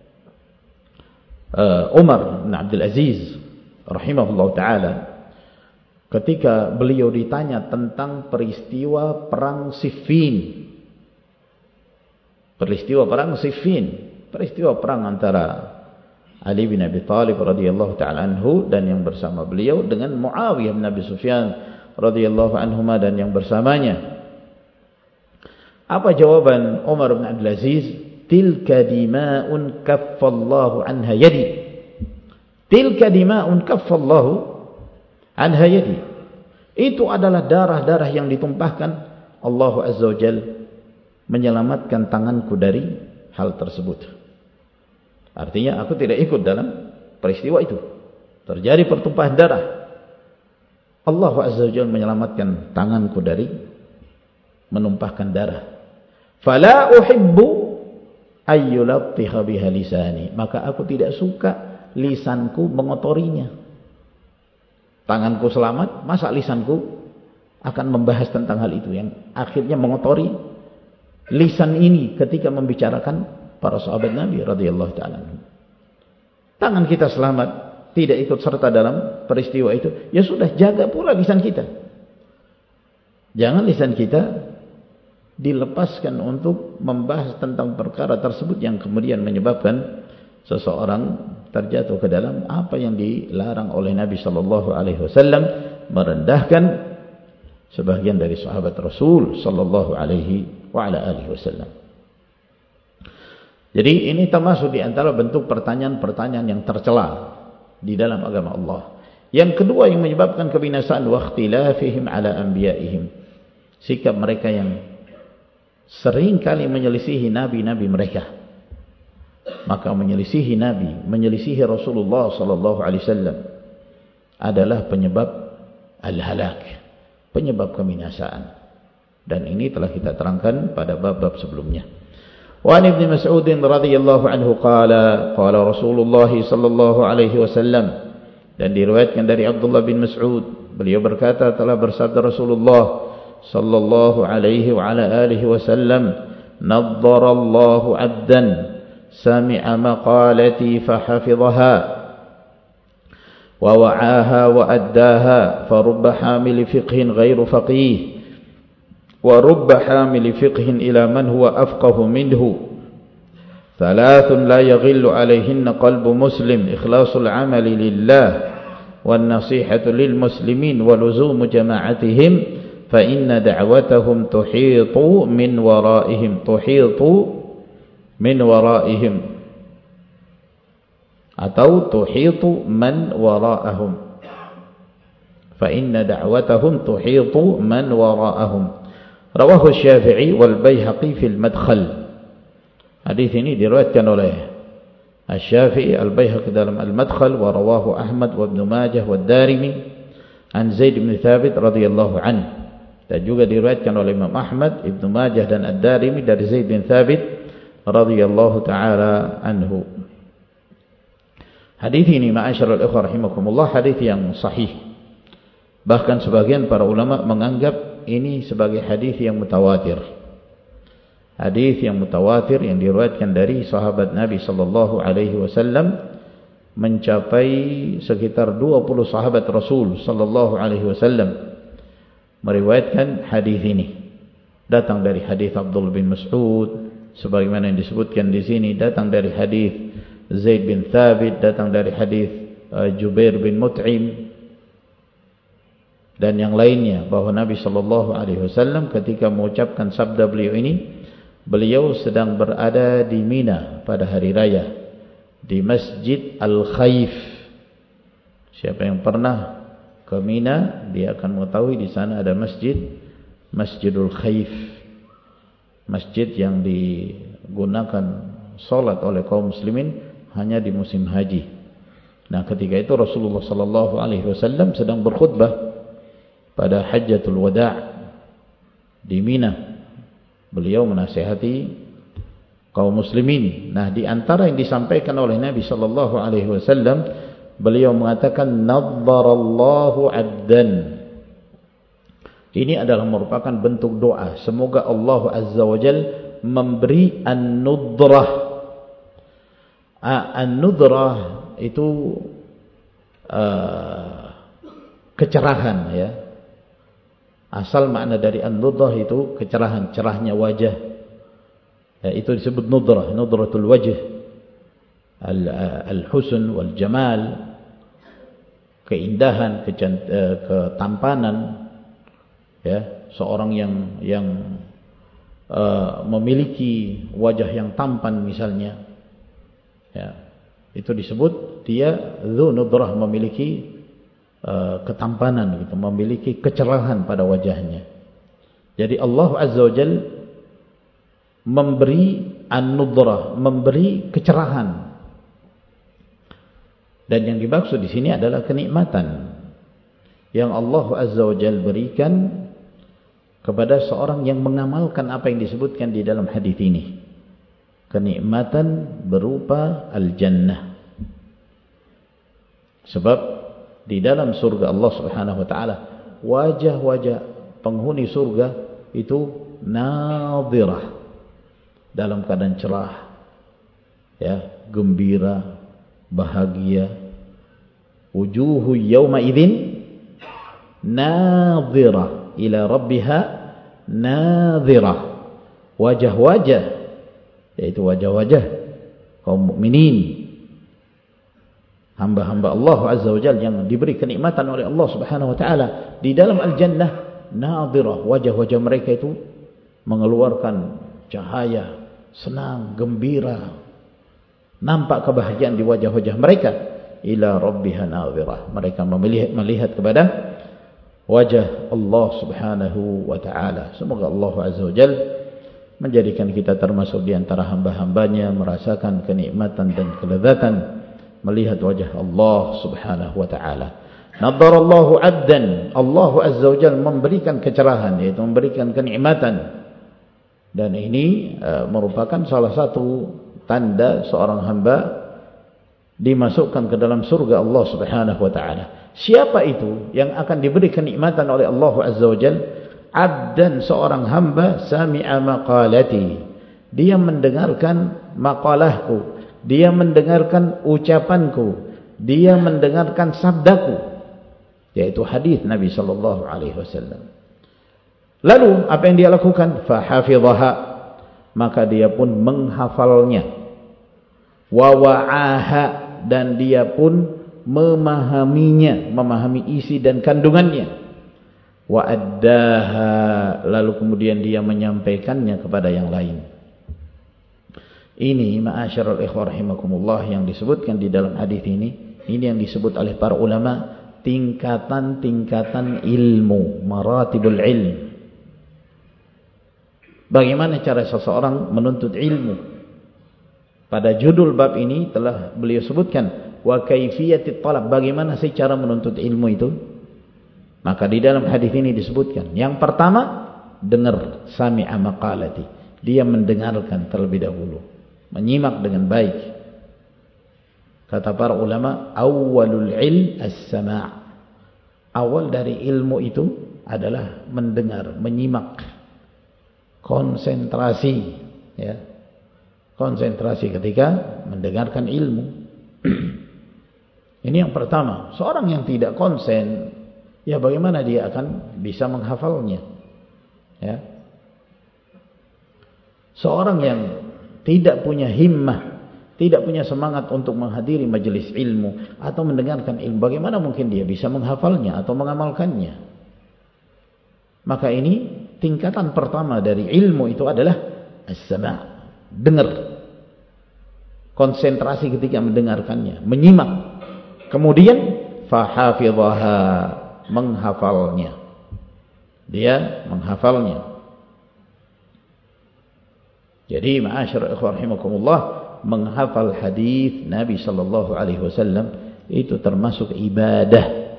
uh, Umar bin Abdul Aziz rahimahullah ta'ala, ketika beliau ditanya tentang peristiwa perang Siffin, peristiwa perang Siffin, peristiwa perang antara Ali bin Abi Thalib radhiyallahu ta'ala anhu dan yang bersama beliau dengan Muawiyah bin Abi Sufyan radhiyallahu anhuma dan yang bersamanya. Apa jawaban Umar bin Abdul Aziz? Tilka dima'un kaffallahu anha yadi. Tilka dima'un kaffallahu anha yadi. Itu adalah darah-darah yang ditumpahkan Allah Azza wa Jalla menyelamatkan tanganku dari hal tersebut. Artinya aku tidak ikut dalam peristiwa itu. Terjadi pertumpahan darah, Allah Azza wa Jalla menyelamatkan tanganku dari menumpahkan darah. Fala uhibbu ayyulattiha biha lisani, maka aku tidak suka lisanku mengotorinya. Tanganku selamat, masa lisanku akan membahas tentang hal itu yang akhirnya mengotori lisan ini ketika membicarakan para sahabat Nabi radhiyallahu ta'ala. Tangan kita selamat, tidak ikut serta dalam peristiwa itu, ya sudah, jaga pula lisan kita. Jangan lisan kita dilepaskan untuk membahas tentang perkara tersebut yang kemudian menyebabkan seseorang terjatuh ke dalam apa yang dilarang oleh Nabi sallallahu alaihi wasallam, merendahkan sebagian dari sahabat Rasul sallallahu alaihi wa ala alihi wasallam. Jadi ini termasuk di antara bentuk pertanyaan-pertanyaan yang tercela di dalam agama Allah. Yang kedua yang menyebabkan kebinasaan, wa ikhtilafihim ala anbiya'ihim, sikap mereka yang sering kali menyelisihi nabi-nabi mereka. Maka menyelisihi nabi, menyelisihi Rasulullah sallallahu alaihi wasallam adalah penyebab al-halak, penyebab kebinasaan. Dan ini telah kita terangkan pada bab-bab sebelumnya. وعن ابن مسعود رضي الله عنه قال قال رسول الله صلى الله عليه وسلم, dan diriwayatkan dari Abdullah bin Mas'ud, beliau berkata telah bersabda Rasulullah sallallahu alaihi wa ala alihi wasallam, naddarallahu 'abdan sami'a maqalati fahafidhaha wa wa'aha wa addaha farubba hamil fiqhin ghairu faqih wa rubba hamil fiqhin ila man huwa afqahu minhu thalathun la yaghillu alayhinna qalbu muslim ikhlasul amali lillah wan nasihatu lil muslimin wa luzumu jama'atihim fa inna da'watahum tuhitu min waraihim tuhitu min waraihim atau tuhitu man waraahum fa inna da'watahum tuhitu man waraahum. Rawahu Syafi'i wal Baihaqi fil Madkhal. Hadis ini diriwayatkan oleh Asy-Syafi'i, Al-Baihaqi dalam Al-Madkhal, wa rawahu Ahmad wa Ibn Majah wa Ad-Darimi an Zaid bin Thabit radhiyallahu anhu. Dan juga diriwayatkan oleh Imam Ahmad, Ibn Majah dan Ad-Darimi dari Zaid bin Thabit radhiyallahu taala anhu. Hadis ini ma'asyiral ikhwah rahimakumullah, hadis yang sahih. Bahkan sebagian para ulama menganggap ini sebagai hadis yang mutawatir. Hadis yang mutawatir yang diriwayatkan dari sahabat Nabi sallallahu alaihi wasallam mencapai sekitar dua puluh sahabat Rasul sallallahu alaihi wasallam meriwayatkan hadis ini. Datang dari hadis Abdullah bin Mas'ud sebagaimana yang disebutkan di sini, datang dari hadis Zaid bin Thabit, datang dari hadis uh, Jubair bin Mut'im dan yang lainnya, bahwa Nabi sallallahu alaihi wasallam ketika mengucapkan sabda beliau ini, beliau sedang berada di Mina pada hari raya di Masjid Al-Khaif. Siapa yang pernah ke Mina, dia akan mengetahui di sana ada masjid, Masjidul Khaif, masjid yang digunakan salat oleh kaum muslimin hanya di musim haji. Nah, ketika itu Rasulullah sallallahu alaihi wasallam sedang berkhutbah pada Hajjatul Wada' di Mina. Beliau menasihati kaum muslimin. Nah, di antara yang disampaikan oleh Nabi sallallahu alaihi wasallam, beliau mengatakan naddarallahu 'abdan. Ini adalah merupakan bentuk doa, semoga Allah azza wajalla memberi an-nudrah. An-nudrah itu uh, kecerahan, ya. Asal makna dari an-nudrah itu kecerahan, cerahnya wajah. Ya, itu disebut nudrah, nudratul wajh. Al-husn wal jamal, keindahan, ketampanan. Ya, seorang yang yang uh, memiliki wajah yang tampan misalnya. Ya, itu disebut dia dzu nudrah, memiliki Uh, ketampanan gitu, memiliki kecerahan pada wajahnya. Jadi Allah azza wajalla memberi an-nudrah, memberi kecerahan. Dan yang dimaksud di sini adalah kenikmatan yang Allah azza wajalla berikan kepada seorang yang mengamalkan apa yang disebutkan di dalam hadis ini. Kenikmatan berupa al-jannah. Sebab di dalam surga Allah Subhanahu wa taala, wajah-wajah penghuni surga itu nadhirah, dalam keadaan cerah, ya, gembira, bahagia. Wujuhu yawma idzin nadhirah ila rabbiha nadhirah. Wajah-wajah, yaitu wajah-wajah kaum mukminin, hamba-hamba Allah azza wa jalla yang diberi kenikmatan oleh Allah Subhanahu wa taala di dalam al-jannah, nadhirah, wajah-wajah mereka itu mengeluarkan cahaya, senang, gembira, nampak kebahagiaan di wajah-wajah mereka. Ila rabbiha nadhirah, mereka melihat, melihat kepada wajah Allah Subhanahu wa taala. Semoga Allah azza wa jalla menjadikan kita termasuk di antara hamba-hambanya merasakan kenikmatan dan kelezatan melihat wajah Allah Subhanahu wa taala. Naddarallahu 'abdan, Allah azza wa jalla memberikan kecerahan, yaitu memberikan kenikmatan Dan ini uh, merupakan salah satu tanda seorang hamba dimasukkan ke dalam surga Allah Subhanahu wa taala. Siapa itu yang akan diberi kenikmatan oleh Allah Azza wa Jalla? Abdan, seorang hamba, sami'a maqalati, dia mendengarkan maqalahku, dia mendengarkan ucapanku, dia mendengarkan sabdaku, yaitu hadis Nabi sallallahu alaihi wasallam. Lalu apa yang dia lakukan? Fahafidhaha, maka dia pun menghafalnya. Wa wa'aha, dan dia pun memahaminya, memahami isi dan kandungannya. Wa addaha, lalu kemudian dia menyampaikannya kepada yang lain. Ini ma'asyiral ikhwah rahimakumullah yang disebutkan di dalam hadis ini. Ini yang disebut oleh para ulama tingkatan-tingkatan ilmu, maratibul ilm. Bagaimana cara seseorang menuntut ilmu? Pada judul bab ini telah beliau sebutkan wa kaifiyatit talab, bagaimana sih cara menuntut ilmu itu? Maka di dalam hadis ini disebutkan, yang pertama, dengar, sami'a maqalati, dia mendengarkan terlebih dahulu, menyimak dengan baik. Kata para ulama, awwalul ilm as-sama', awal dari ilmu itu adalah mendengar, menyimak, konsentrasi, ya, konsentrasi ketika mendengarkan ilmu. Ini yang pertama. Seorang yang tidak konsen, ya bagaimana dia akan bisa menghafalnya? Ya. Seorang yang tidak punya himmah, tidak punya semangat untuk menghadiri majelis ilmu atau mendengarkan ilmu, bagaimana mungkin dia bisa menghafalnya atau mengamalkannya? Maka ini tingkatan pertama dari ilmu itu adalah as-sama', dengar, konsentrasi ketika mendengarkannya, menyimak. Kemudian fahafidhaha, menghafalnya, dia menghafalnya. Jadi ma'asyar ikhwan rahimakumullah, menghafal hadis Nabi sallallahu alaihi wasallam itu termasuk ibadah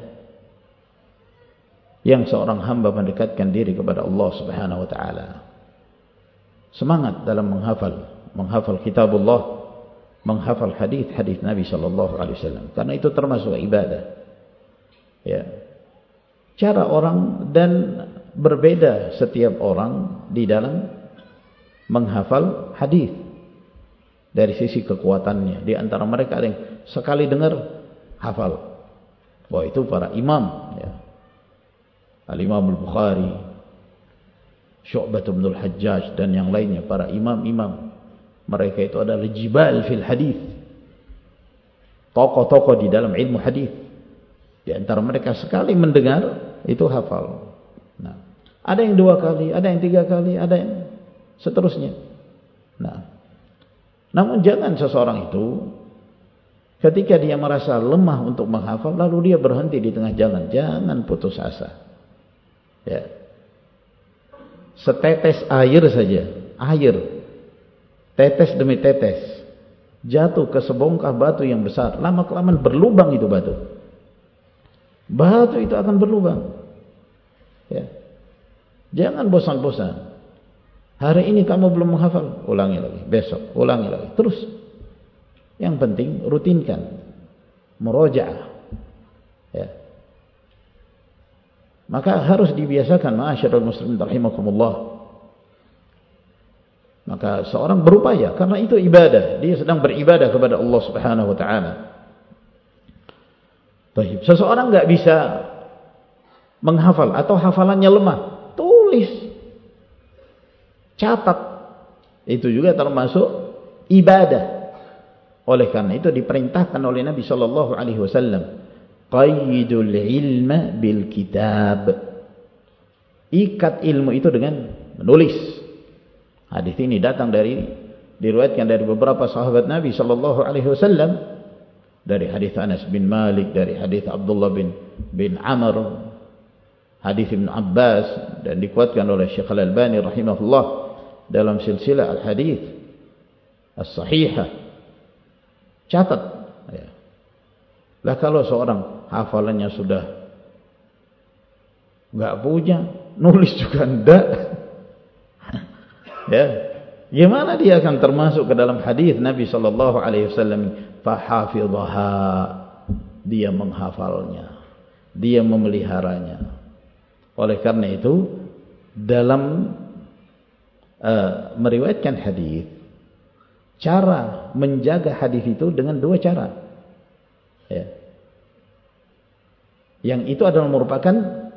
yang seorang hamba mendekatkan diri kepada Allah Subhanahu wa taala. Semangat dalam menghafal, menghafal kitabullah, menghafal hadis-hadis Nabi sallallahu alaihi wasallam, karena itu termasuk ibadah. Ya. Cara orang dan berbeda setiap orang di dalam menghafal hadis dari sisi kekuatannya. Di antara mereka ada yang sekali dengar hafal. Wah, itu para imam, ya. Al-Imam Al-Bukhari, Syu'bah bin Al-Hajjaj dan yang lainnya, para imam-imam. Mereka itu adalah jibal fil hadis, tokoh-tokoh di dalam ilmu hadis. Di antara mereka sekali mendengar itu hafal. Nah, ada yang dua kali, ada yang tiga kali, ada yang seterusnya. Nah, namun jangan seseorang itu ketika dia merasa lemah untuk menghafal lalu dia berhenti di tengah jalan. Jangan putus asa. Ya. Setetes air saja, air, tetes demi tetes, jatuh ke sebongkah batu yang besar, lama-kelamaan berlubang itu batu. Batu itu akan berlubang. Ya. Jangan bosan-bosan. Hari ini kamu belum menghafal, ulangi lagi. Besok, ulangi lagi. Terus. Yang penting rutinkan. Murojaah. Ya. Maka harus dibiasakan, ma'asyiral muslimin rahimakumullah. Maka seorang berupaya, karena itu ibadah. Dia sedang beribadah kepada Allah Subhanahu wa taala. Baik, seseorang enggak bisa menghafal atau hafalannya lemah, tulis. Catat. Itu juga termasuk ibadah. Oleh karena itu diperintahkan oleh Nabi sallallahu alaihi wasallam, qayyidul ilma bil kitab. Ikat ilmu itu dengan menulis. Hadis ini datang dari, diriwayatkan dari beberapa sahabat Nabi sallallahu alaihi wasallam, dari hadis Anas bin Malik, dari hadis Abdullah bin bin Amr, hadis Ibn Abbas, dan dikuatkan oleh Syekh Al-Albani rahimahullah dalam silsilah al-hadis as-sahihah. Catat, ya. Lah kalau seorang hafalannya sudah enggak punya, nulis juga enggak, Ya. Gimana dia akan termasuk ke dalam hadis Nabi sallallahu alaihi wasallam, fahafidhaha, dia menghafalnya, dia memeliharanya. Oleh karena itu dalam uh, meriwayatkan hadis, cara menjaga hadis itu dengan dua cara. Ya. Yang itu adalah merupakan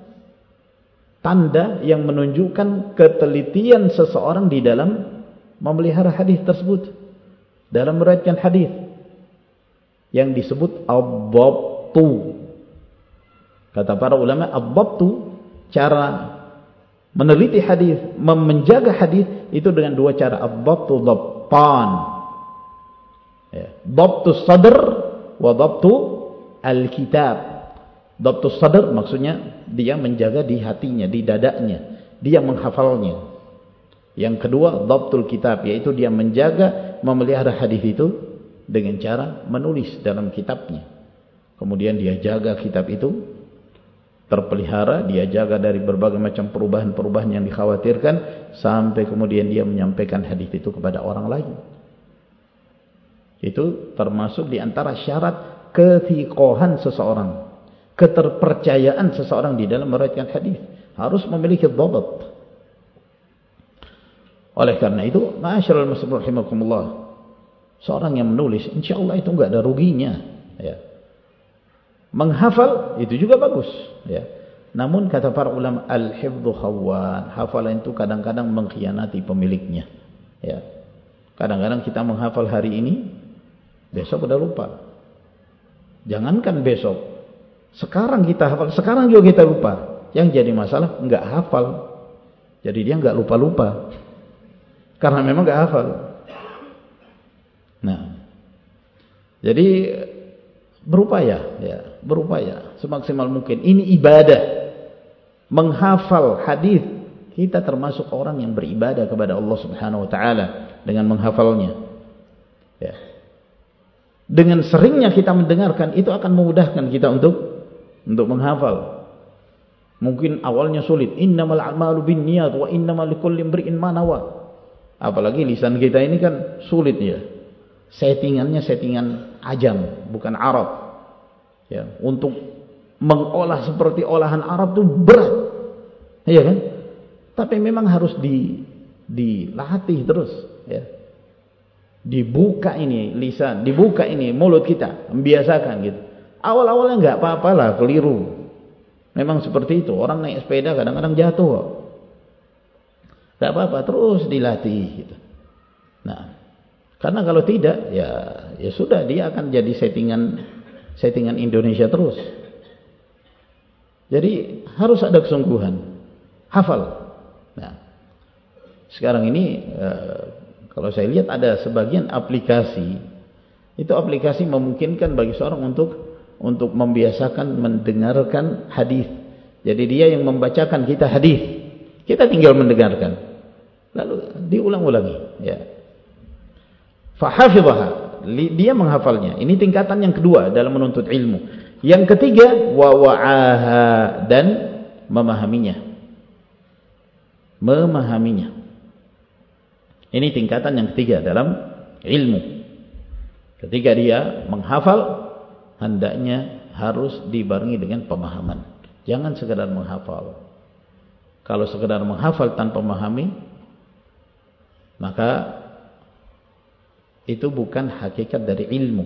tanda yang menunjukkan ketelitian seseorang di dalam memelihara hadis tersebut, dalam meriwayatkan hadis, yang disebut ad-dhabtu. Kata para ulama, ad-dhabtu, cara meneliti hadis, menjaga hadis itu dengan dua cara. Ad-dhabtu dhabtan, ya. Dhabtu sadr wa dhabtu al-kitab. Dhabtu sadr maksudnya dia menjaga di hatinya, di dadanya, dia menghafalnya. Yang kedua, dhabtul kitab, yaitu dia menjaga, memelihara hadis itu dengan cara menulis dalam kitabnya. Kemudian dia jaga kitab itu terpelihara, dia jaga dari berbagai macam perubahan-perubahan yang dikhawatirkan, sampai kemudian dia menyampaikan hadis itu kepada orang lain. Itu termasuk di antara syarat kethiqohan seseorang, keterpercayaan seseorang di dalam meriwayatkan hadis, harus memiliki dhabt. Oleh karena itu, ma'asyiral muslimin rahimakumullah, seorang yang menulis, insyaallah itu enggak ada ruginya, ya. Menghafal itu juga bagus, ya. Namun kata para ulama, al-hifdzu khawwan, hafalan itu kadang-kadang mengkhianati pemiliknya, ya. Kadang-kadang kita menghafal hari ini, besok udah lupa. Jangankan besok, sekarang kita hafal, sekarang juga kita lupa. Yang jadi masalah enggak hafal, jadi dia enggak lupa-lupa, karena memang enggak hafal. Nah, jadi berupaya, ya, berupaya semaksimal mungkin. Ini ibadah, menghafal hadis. Kita termasuk orang yang beribadah kepada Allah Subhanahu Wa Taala dengan menghafalnya. Ya. Dengan seringnya kita mendengarkan, itu akan memudahkan kita untuk untuk menghafal. Mungkin awalnya sulit. Innamal a'malu binniyat wa innamal likulli imri'in ma nawa. Apalagi lisan kita ini kan sulit, ya. Settingannya settingan ajam, bukan Arab. Ya, untuk mengolah seperti olahan Arab itu berat. Iya kan? Tapi memang harus di dilatih terus, ya. Dibuka ini lisan, dibuka ini mulut kita, membiasakan gitu. Awal-awalnya enggak apa-apalah, keliru. Memang seperti itu, orang naik sepeda kadang-kadang jatuh. Enggak apa-apa, terus dilatih gitu. Nah, karena kalau tidak, ya ya sudah, dia akan jadi settingan settingan Indonesia terus. Jadi harus ada kesungguhan, hafal. Nah, sekarang ini eh, kalau saya lihat ada sebagian aplikasi, itu aplikasi memungkinkan bagi seorang untuk untuk membiasakan mendengarkan hadis. Jadi dia yang membacakan kita hadis, kita tinggal mendengarkan, lalu diulang-ulangi, ya. Fahafidhaha, dia menghafalnya. Ini tingkatan yang kedua dalam menuntut ilmu. Yang ketiga, wa wa'aha, dan memahaminya. Memahaminya. Ini tingkatan yang ketiga dalam ilmu. Ketika dia menghafal, hendaknya harus dibarengi dengan pemahaman. Jangan sekedar menghafal. Kalau sekedar menghafal tanpa memahami, maka itu bukan hakikat dari ilmu.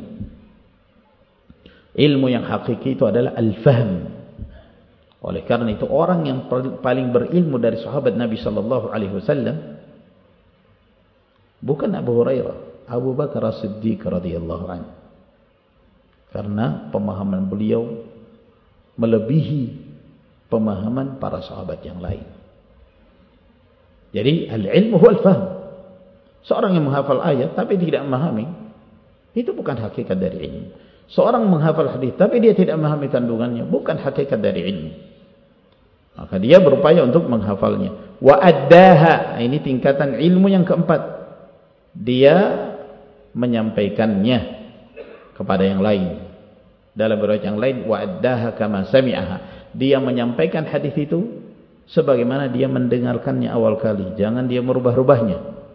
Ilmu yang hakiki itu adalah al-fahm. Oleh karena itu orang yang paling berilmu dari sahabat Nabi sallallahu alaihi wasallam bukan Abu Hurairah, Abu Bakar As-Siddiq radhiyallahu anhu. Karena pemahaman beliau melebihi pemahaman para sahabat yang lain. Jadi al-ilmu huwal fahm. Seorang yang menghafal ayat tapi tidak memahami, itu bukan hakikat dari ilmu. Seorang menghafal hadis tapi dia tidak memahami kandungannya, bukan hakikat dari ilmu. Maka dia berupaya untuk menghafalnya. Wa addaha, ini tingkatan ilmu yang keempat. Dia menyampaikannya kepada yang lain. Dalam riwayat yang lain, wa addaha kama sami'aha. Dia menyampaikan hadis itu sebagaimana dia mendengarkannya awal kali. Jangan dia merubah-rubahnya.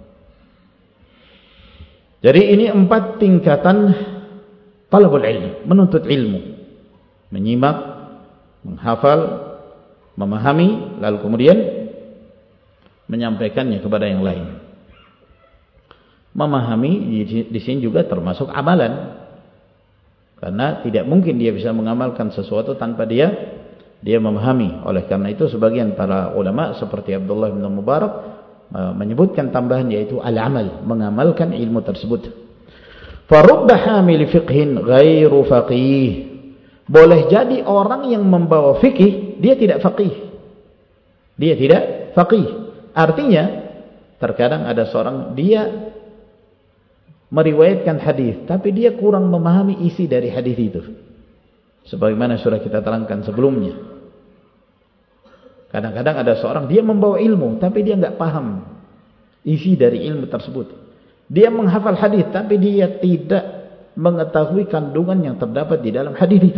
Jadi ini empat tingkatan talabul ilmu, menuntut ilmu, menyimak, menghafal, memahami, lalu kemudian menyampaikannya kepada yang lain. Memahami di, di sini juga termasuk amalan, karena tidak mungkin dia bisa mengamalkan sesuatu tanpa dia dia memahami. Oleh karena itu sebagian para ulama seperti Abdullah bin Mubarak menyebutkan tambahan, yaitu al-amal, mengamalkan ilmu tersebut. Farubba hamil fiqhin ghairu faqih. Boleh jadi orang yang membawa fikih dia tidak faqih. Dia tidak faqih. Artinya terkadang ada seorang dia meriwayatkan hadis tapi dia kurang memahami isi dari hadis itu. Sebagaimana sudah kita terangkan sebelumnya. Kadang-kadang ada seorang dia membawa ilmu tapi dia enggak paham isi dari ilmu tersebut. Dia menghafal hadis tapi dia tidak mengetahui kandungan yang terdapat di dalam hadis itu.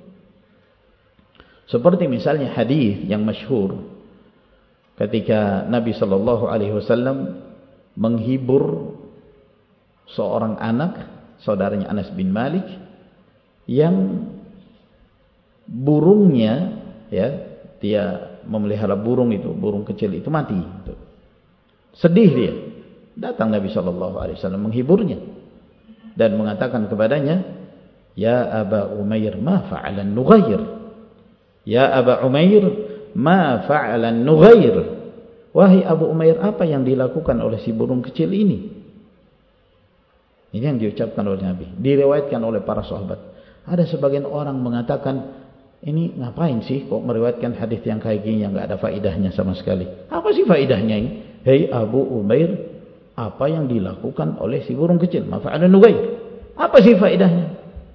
Seperti misalnya hadis yang masyhur ketika Nabi sallallahu alaihi wasallam menghibur seorang anak saudaranya Anas bin Malik yang burungnya, ya, dia memelihara burung itu, burung kecil itu mati. Sedih dia. Datang Nabi sallallahu alaihi wasallam menghiburnya dan mengatakan kepadanya, "Ya Aba Umair, ma fa'ala an-nughair? Ya Aba Umair, ma fa'ala an-nughair?" Wahai Abu Umair, apa yang dilakukan oleh si burung kecil ini? Ini yang diucapkan oleh Nabi, diriwayatkan oleh para sahabat. Ada sebagian orang mengatakan, ini ngapain sih kok meriwayatkan hadis yang kayak gini yang enggak ada faedahnya sama sekali? Apa sih faedahnya ini? Hei Abu Umair, apa yang dilakukan oleh si burung kecil? Mafa'ala nughair. Apa sih faedahnya?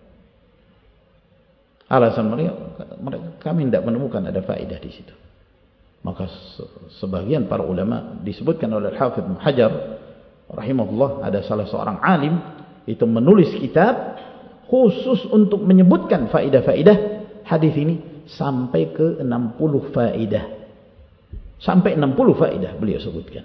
Alasan mereka, mereka kami tidak menemukan ada faedah di situ. Maka sebagian para ulama disebutkan oleh Al-Hafidz Ibnu Hajar rahimahullah, ada salah seorang alim itu menulis kitab khusus untuk menyebutkan faedah-faedah hadis ini sampai ke enam puluh faedah. Sampai enam puluh faedah beliau sebutkan.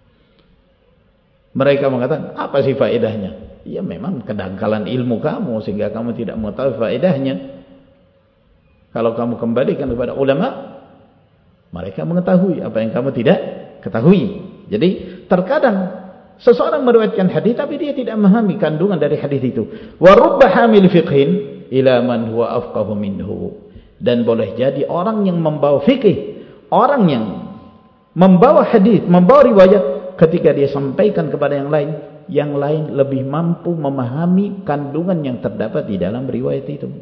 Mereka mengatakan, apa sih faedahnya? Ya memang kedangkalan ilmu kamu sehingga kamu tidak mengetahui faedahnya. Kalau kamu kembalikan kepada ulama, mereka mengetahui apa yang kamu tidak ketahui. Jadi terkadang seseorang meriwayatkan hadis tapi dia tidak memahami kandungan dari hadis itu. Wa rubba hamil fiqhin ila man huwa afqahu minhu. Dan boleh jadi orang yang membawa fikih, orang yang membawa hadis, membawa riwayat, ketika dia sampaikan kepada yang lain, yang lain lebih mampu memahami kandungan yang terdapat di dalam riwayat itu.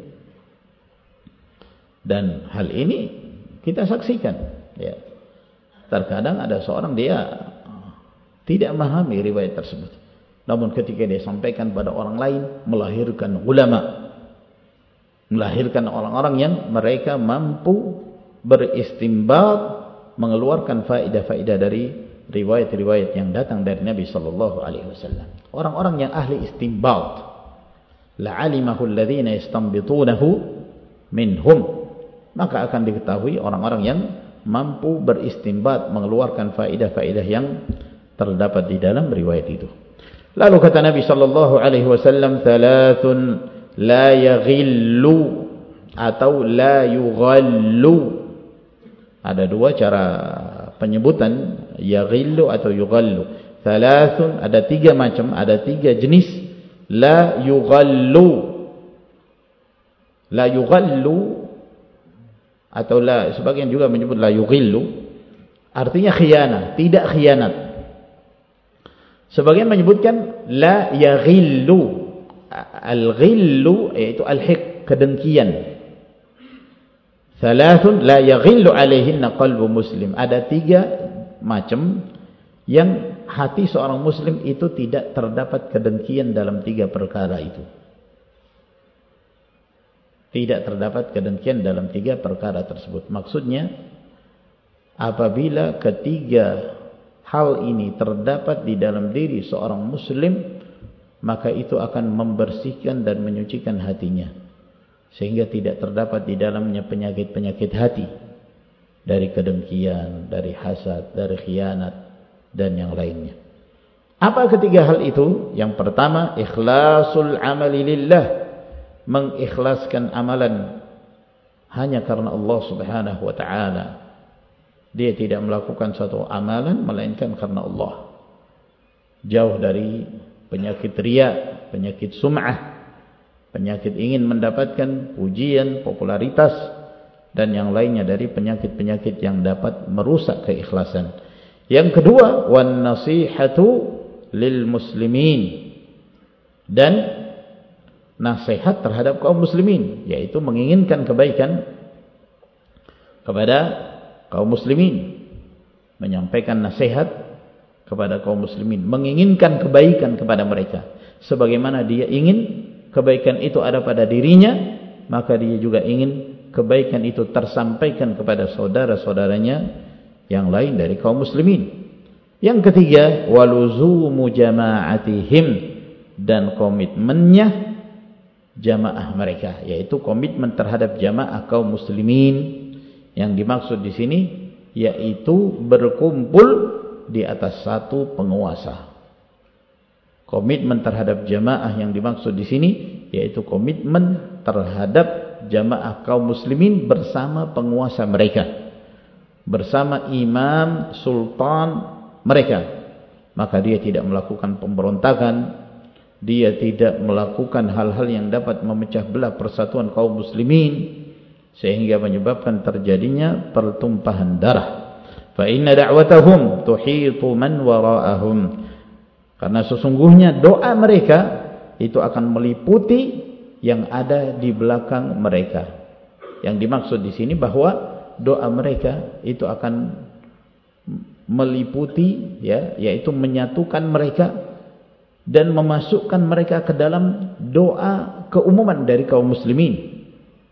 Dan hal ini kita saksikan, ya. Terkadang ada seorang dia tidak memahami riwayat tersebut, namun ketika dia sampaikan pada orang lain, melahirkan ulama, melahirkan orang-orang yang mereka mampu beristimbat, mengeluarkan faedah-faedah dari riwayat-riwayat yang datang dari Nabi sallallahu alaihi wasallam. Orang-orang yang ahli istimbat, la'alimahu alladhina yastanbitunahu minhum, maka akan diketahui orang-orang yang mampu beristimbat, mengeluarkan faedah-faedah yang terdapat di dalam riwayat itu. Lalu kata Nabi sallallahu alaihi wasallam, "Thalathun la yaghillu atau la yughallu." Ada dua cara penyebutan yaghillu atau yughallu. Thalathun, ada tiga macam, ada tiga jenis. La yughallu. La yughallu atau la, sebagian juga menyebut la yughillu, artinya khianah, tidak khianat. Sebagian menyebutkan la yaghillu. Al-ghillu yaitu al-hik, kedengkian. Thalathun la yaghillu alaihinna qalbu muslim. Ada tiga macam yang hati seorang muslim itu tidak terdapat kedengkian dalam tiga perkara itu. Tidak terdapat kedengkian dalam tiga perkara tersebut. Maksudnya, apabila ketiga hal ini terdapat di dalam diri seorang muslim, maka itu akan membersihkan dan menyucikan hatinya, sehingga tidak terdapat di dalamnya penyakit-penyakit hati, dari kedengkian, dari hasad, dari khianat, dan yang lainnya. Apa ketiga hal itu? Yang pertama, ikhlasul amali lillah, mengikhlaskan amalan hanya karena Allah Subhanahu wa taala. Dia tidak melakukan suatu amalan melainkan karena Allah. Jauh dari penyakit riya, penyakit sum'ah, penyakit ingin mendapatkan pujian, popularitas, dan yang lainnya dari penyakit-penyakit yang dapat merusak keikhlasan. Yang kedua, wan nasihatu lil muslimin, dan nasihat terhadap kaum muslimin, yaitu menginginkan kebaikan kepada kaum muslimin, menyampaikan nasihat kepada kaum muslimin, menginginkan kebaikan kepada mereka sebagaimana dia ingin kebaikan itu ada pada dirinya, maka dia juga ingin kebaikan itu tersampaikan kepada saudara-saudaranya yang lain dari kaum muslimin. Yang ketiga, waluzumu jama'atihim, dan komitmennya jamaah mereka, yaitu komitmen terhadap jamaah kaum muslimin. Yang dimaksud di sini yaitu berkumpul di atas satu penguasa. Komitmen terhadap jamaah yang dimaksud di sini yaitu komitmen terhadap jamaah kaum muslimin bersama penguasa mereka, bersama imam sultan mereka. Maka dia tidak melakukan pemberontakan, dia tidak melakukan hal-hal yang dapat memecah belah persatuan kaum muslimin sehingga menyebabkan terjadinya pertumpahan darah. Fa inna da'watahum tuhitu man wara'ahum, karena sesungguhnya doa mereka itu akan meliputi yang ada di belakang mereka. Yang dimaksud di sini bahwa doa mereka itu akan meliputi, ya, yaitu menyatukan mereka dan memasukkan mereka ke dalam doa keumuman dari kaum muslimin.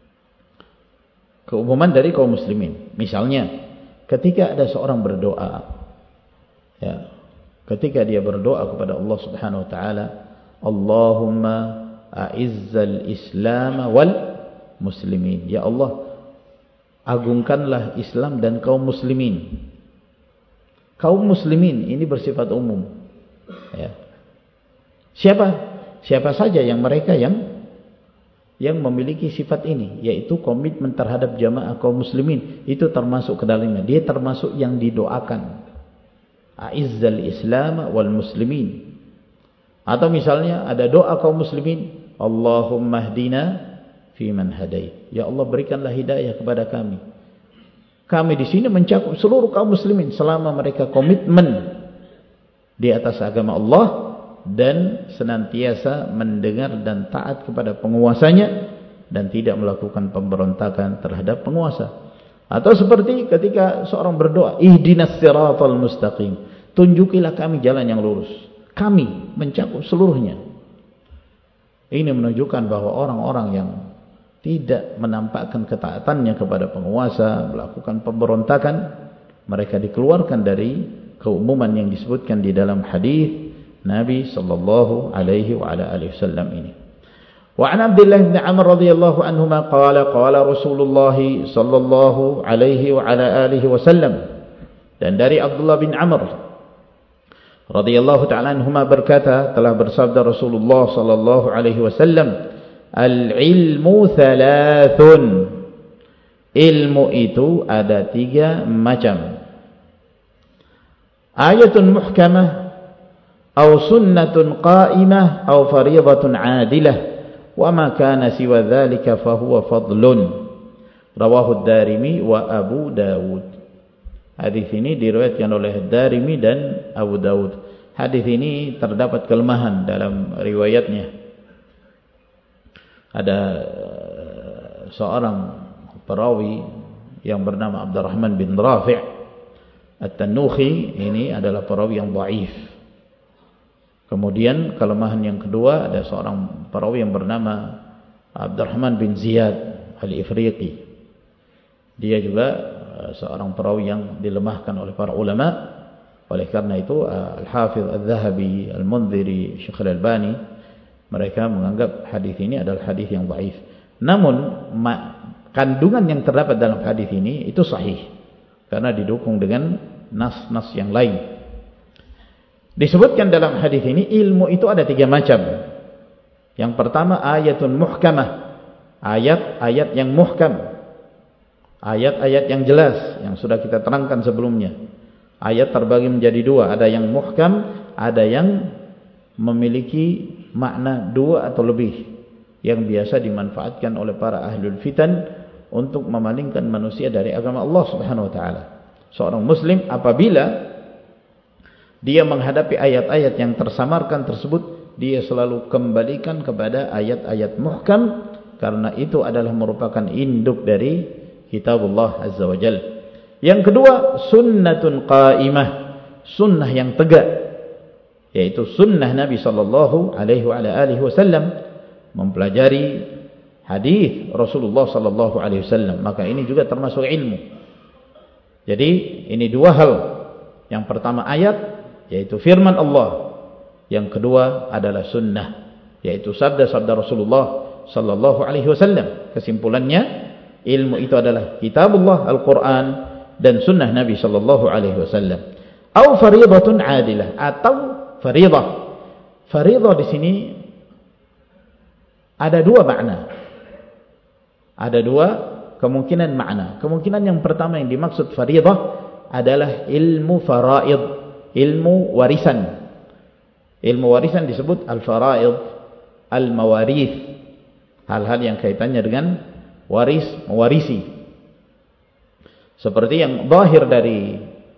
Keumuman dari kaum muslimin. Misalnya, ketika ada seorang berdoa, ya, ketika dia berdoa kepada Allah Subhanahu wa taala, Allahumma a'izzal Islam wal muslimin. Ya Allah, agungkanlah Islam dan kaum muslimin. Kaum muslimin ini bersifat umum. Ya. Siapa? Siapa saja yang mereka yang yang memiliki sifat ini, yaitu komitmen terhadap jamaah kaum muslimin, itu termasuk ke dalamnya. Dia termasuk yang didoakan. A'izzal Islam wal muslimin. Atau misalnya ada doa kaum muslimin, Allahumma hdina fi man hadait. Ya Allah, berikanlah hidayah kepada kami. Kami di sini mencakup seluruh kaum muslimin selama mereka komitmen di atas agama Allah dan senantiasa mendengar dan taat kepada penguasanya dan tidak melakukan pemberontakan terhadap penguasa. Atau seperti ketika seorang berdoa, ihdinas siratal mustaqim, tunjukilah kami jalan yang lurus. Kami mencakup seluruhnya. Ini menunjukkan bahwa orang-orang yang tidak menampakkan ketaatannya kepada penguasa, melakukan pemberontakan, mereka dikeluarkan dari keumuman yang disebutkan di dalam hadis Nabi sallallahu alaihi wa ala alihi wasallam ini. Wa an Abdullah bin Amr radhiyallahu anhuma qala qala Rasulullah sallallahu alaihi wa ala alihi wasallam, dan dari Abdullah bin Amr radhiyallahu ta'ala anhuma berkata, telah bersabda Rasulullah sallallahu alaihi wasallam, al-ilmu thalathun, ilmu itu ada tiga macam. Ayatun muhkamah, aw sunnatun qa'imah, aw fariidatun 'adilah, wa ma kana siwa dhalika fa huwa fadlun. Rawahu ad-Darimi wa Abu Dawud. Hadis ini diriwayatkan oleh Ad-Darimi dan Abu Dawud. Hadis ini terdapat kelemahan dalam riwayatnya. Ada seorang perawi yang bernama Abdurrahman bin Rafi' At-Tannuhi, ini adalah perawi yang dhaif. Kemudian kelemahan yang kedua, ada seorang perawi yang bernama Abdurrahman bin Ziyad Al-Ifriqi. Dia juga seorang perawi yang dilemahkan oleh para ulama. Oleh karena itu Al-Hafidh Al-Dhahabi, Al-Mundhiri, Syekh Al-Albani, mereka menganggap hadis ini adalah hadis yang dhaif. Namun kandungan yang terdapat dalam hadis ini itu sahih karena didukung dengan nas-nas yang lain. Disebutkan dalam hadis ini ilmu itu ada tiga macam. Yang pertama ayatun muhkamah, ayat-ayat yang muhkam, ayat-ayat yang jelas yang sudah kita terangkan sebelumnya. Ayat terbagi menjadi dua, ada yang muhkam, ada yang memiliki makna dua atau lebih, yang biasa dimanfaatkan oleh para ahlul fitan untuk memalingkan manusia dari agama Allah Subhanahu wa taala. Seorang muslim apabila dia menghadapi ayat-ayat yang tersamarkan tersebut, dia selalu kembalikan kepada ayat-ayat muhkam, karena itu adalah merupakan induk dari kitabullah azza wa jalla. Yang kedua, sunnatun qaimah, sunnah yang tegak, yaitu sunnah Nabi sallallahu alaihi wasallam, mempelajari hadis Rasulullah sallallahu alaihi wasallam, maka ini juga termasuk ilmu. Jadi ini dua hal. Yang pertama ayat, yaitu firman Allah. Yang kedua adalah sunnah, yaitu sabda-sabda Rasulullah sallallahu alaihi wasallam. Kesimpulannya, ilmu itu adalah kitabullah Al-Quran dan sunnah Nabi sallallahu alaihi wasallam. Au fariidatun adilah, atau fariidah. Fariidah di sini ada dua makna. Ada dua kemungkinan makna. Kemungkinan yang pertama yang dimaksud fariidah adalah ilmu faraid, ilmu warisan. Ilmu warisan disebut al-faraid, al-mawarith, hal-hal yang kaitannya dengan waris, mewarisi. Seperti yang zahir dari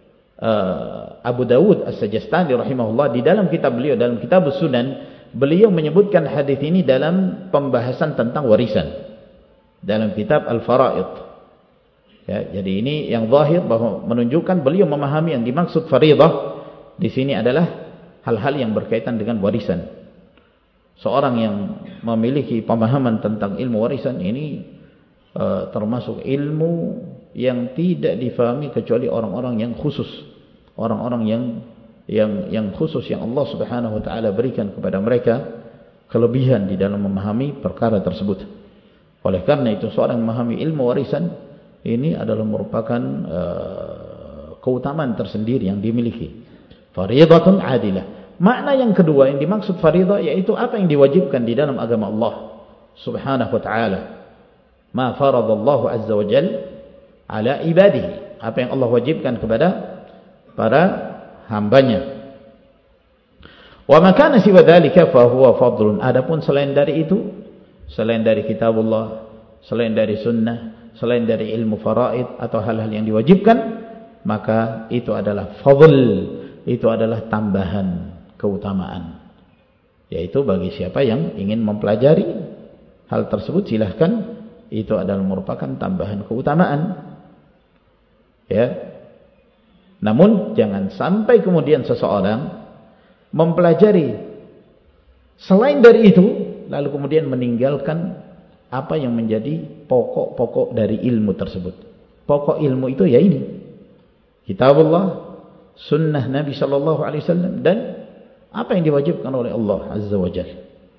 uh, Abu Dawud As-Sajastani rahimahullah, di dalam kitab beliau, dalam kitab Sunan, beliau menyebutkan hadis ini dalam pembahasan tentang warisan dalam kitab Al-Faraid. Ya, jadi ini yang zahir bahwa menunjukkan beliau memahami yang dimaksud fariidah di sini adalah hal-hal yang berkaitan dengan warisan. Seorang yang memiliki pemahaman tentang ilmu warisan ini uh, termasuk ilmu yang tidak difahami kecuali orang-orang yang khusus, orang-orang yang yang yang khusus yang Allah Subhanahu wa taala berikan kepada mereka kelebihan di dalam memahami perkara tersebut. Oleh karena itu seorang yang memahami ilmu warisan ini adalah merupakan uh, keutamaan tersendiri yang dimiliki. Fariidatun adilah. Makna yang kedua yang dimaksud fariidah yaitu apa yang diwajibkan di dalam agama Allah Subhanahu wa taala. Ma faradallahu azza wa jalla ala ibadihi, apa yang Allah wajibkan kepada para hambanya. Wa ma kana siwa dzalika fa huwa fadlun. Adapun selain dari itu, selain dari kitabullah, selain dari sunnah, selain dari ilmu faraid atau hal-hal yang diwajibkan, maka itu adalah fadl, itu adalah tambahan keutamaan. Yaitu bagi siapa yang ingin mempelajari hal tersebut, silahkan, itu adalah merupakan tambahan keutamaan. Ya. Namun jangan sampai kemudian seseorang mempelajari selain dari itu lalu kemudian meninggalkan apa yang menjadi pokok-pokok dari ilmu tersebut. Pokok ilmu itu ya ini, kitabullah, sunnah Nabi sallallahu alaihi wasallam, dan apa yang diwajibkan oleh Allah azza wa jalla.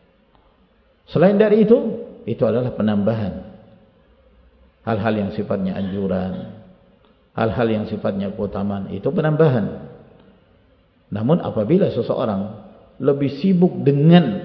Selain dari itu, itu adalah penambahan hal-hal yang sifatnya anjuran, hal-hal yang sifatnya keutamaan, itu penambahan. Namun apabila seseorang lebih sibuk dengan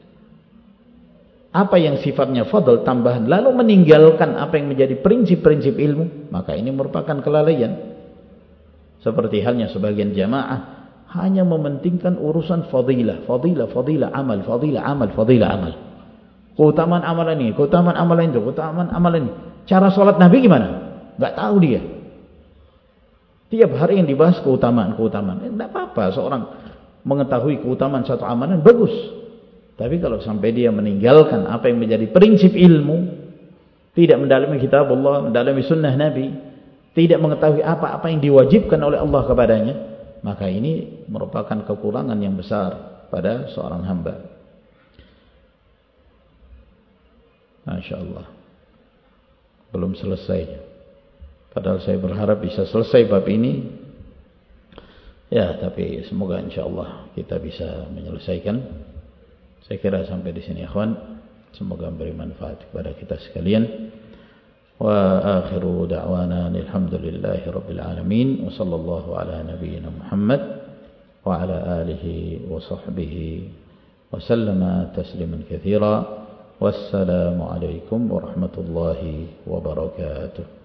apa yang sifatnya fadl, tambahan, lalu meninggalkan apa yang menjadi prinsip-prinsip ilmu, maka ini merupakan kelalaian. Seperti halnya sebagian jamaah hanya mementingkan urusan fadilah, fadilah, fadilah amal, fadilah amal, fadilah amal. Keutamaan amalan ini, keutamaan amalan itu, keutamaan amalan ini. Cara sholat Nabi gimana? Enggak tahu dia. Tiap hari yang dibahas keutamaan-keutamaan. Tidak apa-apa seorang mengetahui keutamaan satu amalan, bagus. Tapi kalau sampai dia meninggalkan apa yang menjadi prinsip ilmu, tidak mendalami kitabullah, mendalami sunnah Nabi, tidak mengetahui apa-apa yang diwajibkan oleh Allah kepadanya, maka ini merupakan kekurangan yang besar pada seorang hamba. Masya Allah, belum selesai. Padahal saya berharap bisa selesai bab ini. Ya, tapi semoga insya Allah kita bisa menyelesaikan. Saya kira sampai di sini, ikhwan. Semoga memberi manfaat kepada kita sekalian. Wa akhiru da'wana alhamdulillahi rabbil alamin. Wa sallallahu ala nabiyyina Muhammad وعلى آله وصحبه وسلم تسليما كثيرا والسلام عليكم ورحمة الله وبركاته.